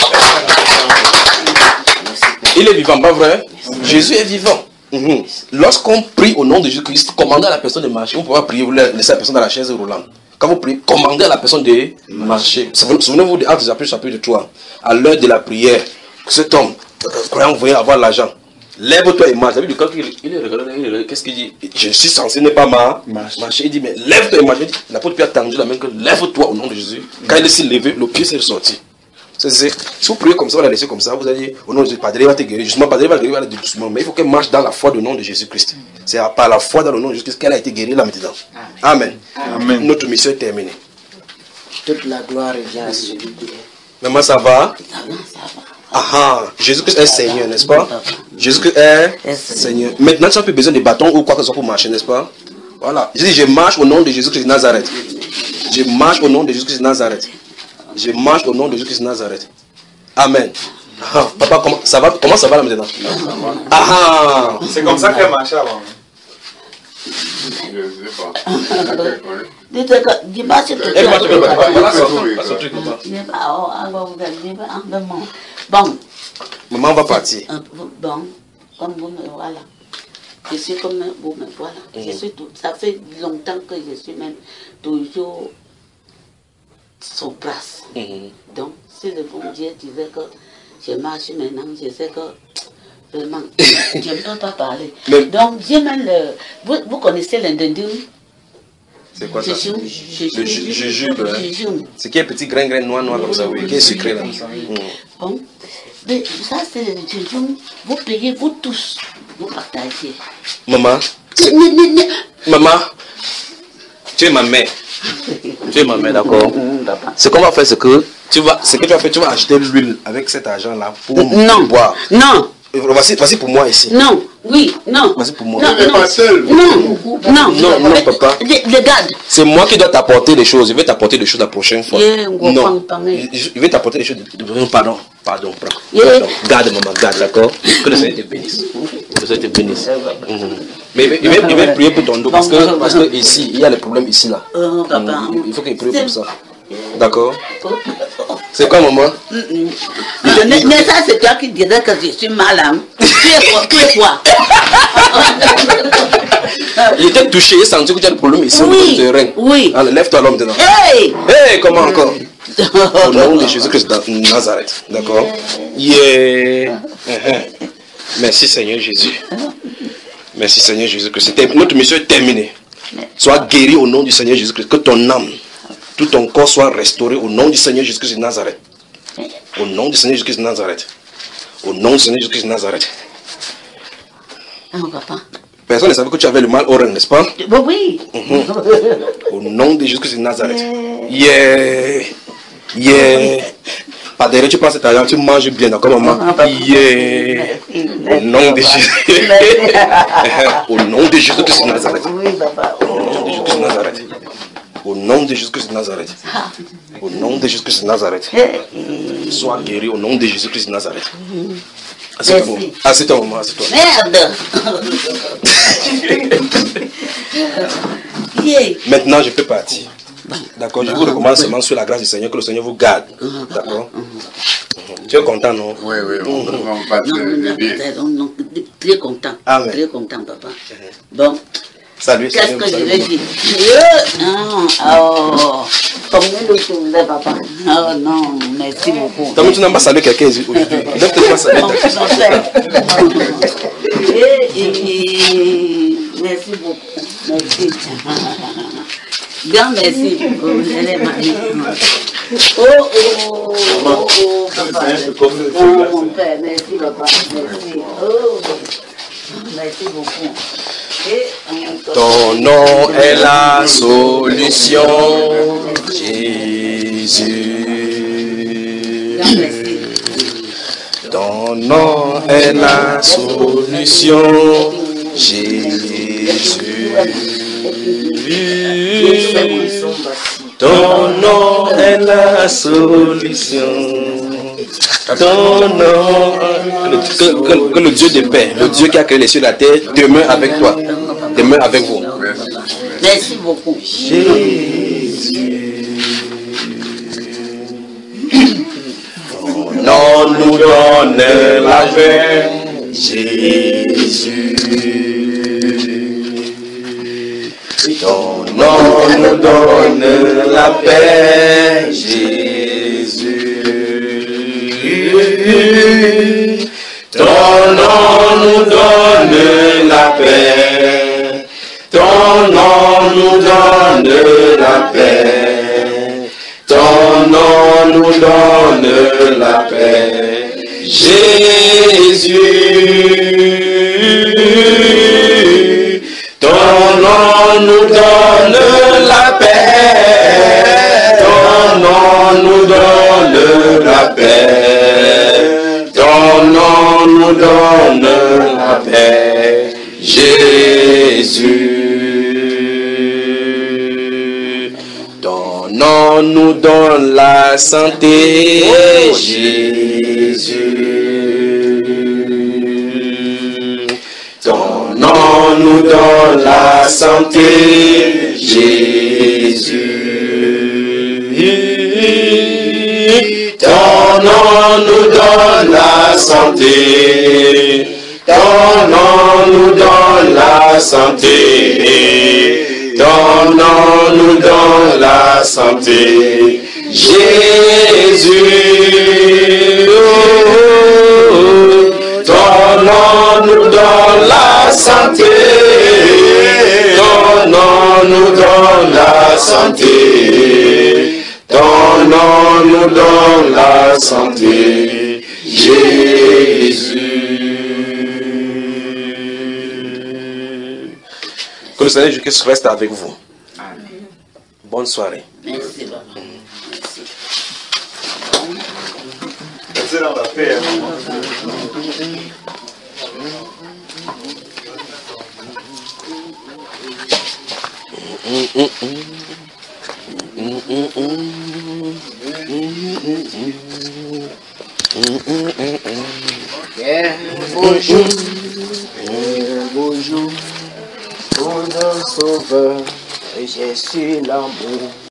Il est vivant, pas vrai? Jésus est vivant. Mm-hmm. Lorsqu'on prie au nom de Jésus-Christ, commandez à la personne de marcher. Vous pouvez prier, vous laissez la personne dans la chaise roulante. Quand vous priez, commandez à la personne de marcher. Souvenez-vous de Actes des Apôtres chapitre trois. À l'heure de la prière, cet homme, croyant voyait avoir l'argent. Lève-toi et marche. Quand il est regardé, qu'est-ce qu'il dit? Je suis censé ne pas marcher. Il dit, mais lève-toi et marche. L'apôtre Pierre a tendu la main que lève-toi au nom de Jésus. Quand il s'est levé, le pied s'est ressorti. Si vous priez comme ça, vous la laissez comme ça, vous allez dire, au nom de Jésus, Padre va te guérir. Justement, Padre va te guérir doucement. Mais il faut qu'elle marche dans la foi du nom de Jésus-Christ. C'est par la foi dans le nom de Jésus-Christ qu'elle a été guérie là maintenant. Amen. Amen. Amen. Notre mission est terminée. Toute la gloire revient à celui qui est. Maman, ça va? Ah ah, Jésus-Christ est Seigneur, n'est-ce pas? Jésus-Christ est Seigneur. Maintenant, tu n'as plus besoin de bâton ou quoi que ce soit pour marcher, n'est-ce pas? Voilà. Je dis, je marche au nom de Jésus-Christ de Nazareth. Je marche au nom de Jésus-Christ de Nazareth. Je marche au nom de Jésus-Christ de Nazareth. Amen. Ah, papa, comment ça va, comment ça va là maintenant? Ah ah. C'est comme ça qu'elle marchait avant. Je ne sais pas. Dis que dis pas ce truc. Elle marche pas ce truc. Bon. Maman va partir. Bon, comme vous me voilà. Je suis comme vous me voilà. Je suis tout. Ça fait longtemps que je suis même toujours sur place. Donc, si le bon Dieu disait que je marche maintenant, je sais que vraiment, je ne peux pas parler. Mais donc, j'ai même le... Vous, vous connaissez l'indendum? C'est quoi ça? Le jujube. C'est qui est petit grain, grain noir, noir comme ça, oui, qui est sucré là. Bon, mais ça c'est le jujube. Vous payez, vous tous, vous partagez. Maman, maman, tu es ma mère. Tu es ma mère, d'accord? papa. Ce qu'on va faire, c'est que tu vas, ce que tu vas faire, tu vas acheter l'huile avec cet argent-là pour non. boire. Non. Voici, voici pour moi ici. Non, oui, non. Voici pour moi. Non, Tu n'es pas seul. non, non, non, non, papa. Regarde. C'est moi qui dois t'apporter les choses. Je vais t'apporter les choses la prochaine fois. Yeah, non, je vais t'apporter les choses. Pardon, pardon, pardon. Yeah. Pardon. Garde, maman, garde, d'accord. Que le Seigneur te bénisse. Que le Seigneur te bénisse. Mm -hmm. Mais il va, il va prier pour ton dos parce que, parce que ici, il y a les problèmes ici là. Oh, papa. Mm, il faut qu'il prie pour ça. D'accord. C'est quoi, maman? Mm -mm. Mais, mais ça, c'est toi qui dirais que je suis malade. Tu es quoi? Tu es quoi? Il était touché, il sentit que tu as des problèmes ici. Oui. Oui. Allez, lève-toi l'homme dedans. Hey! Hey, comment encore? Au nom de Jésus-Christ de Nazareth. D'accord? Yeah. Uh-huh. Merci Seigneur Jésus. Merci Seigneur Jésus-Christ. Notre mission est terminée. Sois guéri au nom du Seigneur Jésus-Christ. Que ton âme, tout ton corps soit restauré au nom du Seigneur Jésus-Christ de Nazareth. Au nom du Seigneur Jésus-Christ de Nazareth. Au nom du Seigneur Jésus-Christ de Nazareth. Oh, papa. Personne ne savait que tu avais le mal au rein, n'est-ce pas? Oui. Mm-hmm. Au nom de Jésus-Christ de Nazareth. Yeah. Yeah. Pas derrière, tu prends cet argent, tu manges bien, d'accord, maman? Yeah. Au nom de Jésus. Au nom de Jésus-Christ de Nazareth. Oui, papa. Au nom de Jésus-Christ de Nazareth. Au nom de Jésus-Christ de Nazareth. Au nom de Jésus-Christ de Nazareth. Sois guéri au nom de Jésus-Christ de Nazareth. Assieds-toi, assieds-toi, maman, assieds-toi. Merde. Maintenant, je peux partir. D'accord, je vous recommande seulement sur la grâce du Seigneur, que le Seigneur vous garde. D'accord. Tu es content, non? Oui, oui, on va passer bien. Très content. Amen. Très content, papa. Bon. Salut, qu'est-ce que je vais dire? Oh, combien de choses, papa? Oh non, merci beaucoup. Comment tu n'as pas salué quelqu'un aujourd'hui? Lève-toi pas saluer. Merci beaucoup. Merci. Grand merci. Oh, oh, oh, oh, papa. Oh, mon père, merci, papa. Merci. Oh, merci beaucoup. Ton nom est la solution, Jésus. Ton nom est la solution, Jésus. Ton nom est la solution. Ton nom, que, que, que le Dieu de paix, le Dieu qui a créé les cieux et la terre, demeure avec toi, demeure avec vous. Merci beaucoup. Jésus. Ton nom nous donne la paix, Jésus. Ton nom nous donne la paix, Jésus. Ton nom nous donne la paix. Ton nom nous donne la paix. Ton nom nous donne la paix. Jésus. Ton nom nous donne la paix. Ton nom nous donne la paix. Ton nom nous donne la paix. Jésus. Ton nom nous donne la santé. Jésus. Ton nom nous donne la santé, Jésus. Ton nom nous donne la santé. Ton nom nous donne la santé. Ton nom nous donne la santé, Jésus. Ton nom nous donne la santé. Ton nom nous donne la santé. Ton nom nous donne la santé, Jésus. Que le Seigneur Jésus-Christ reste avec vous. Amen. Bonne soirée. Merci, papa. Père. Quel beau jour, quel beau jour, pour nos sauveurs, j'ai su l'amour.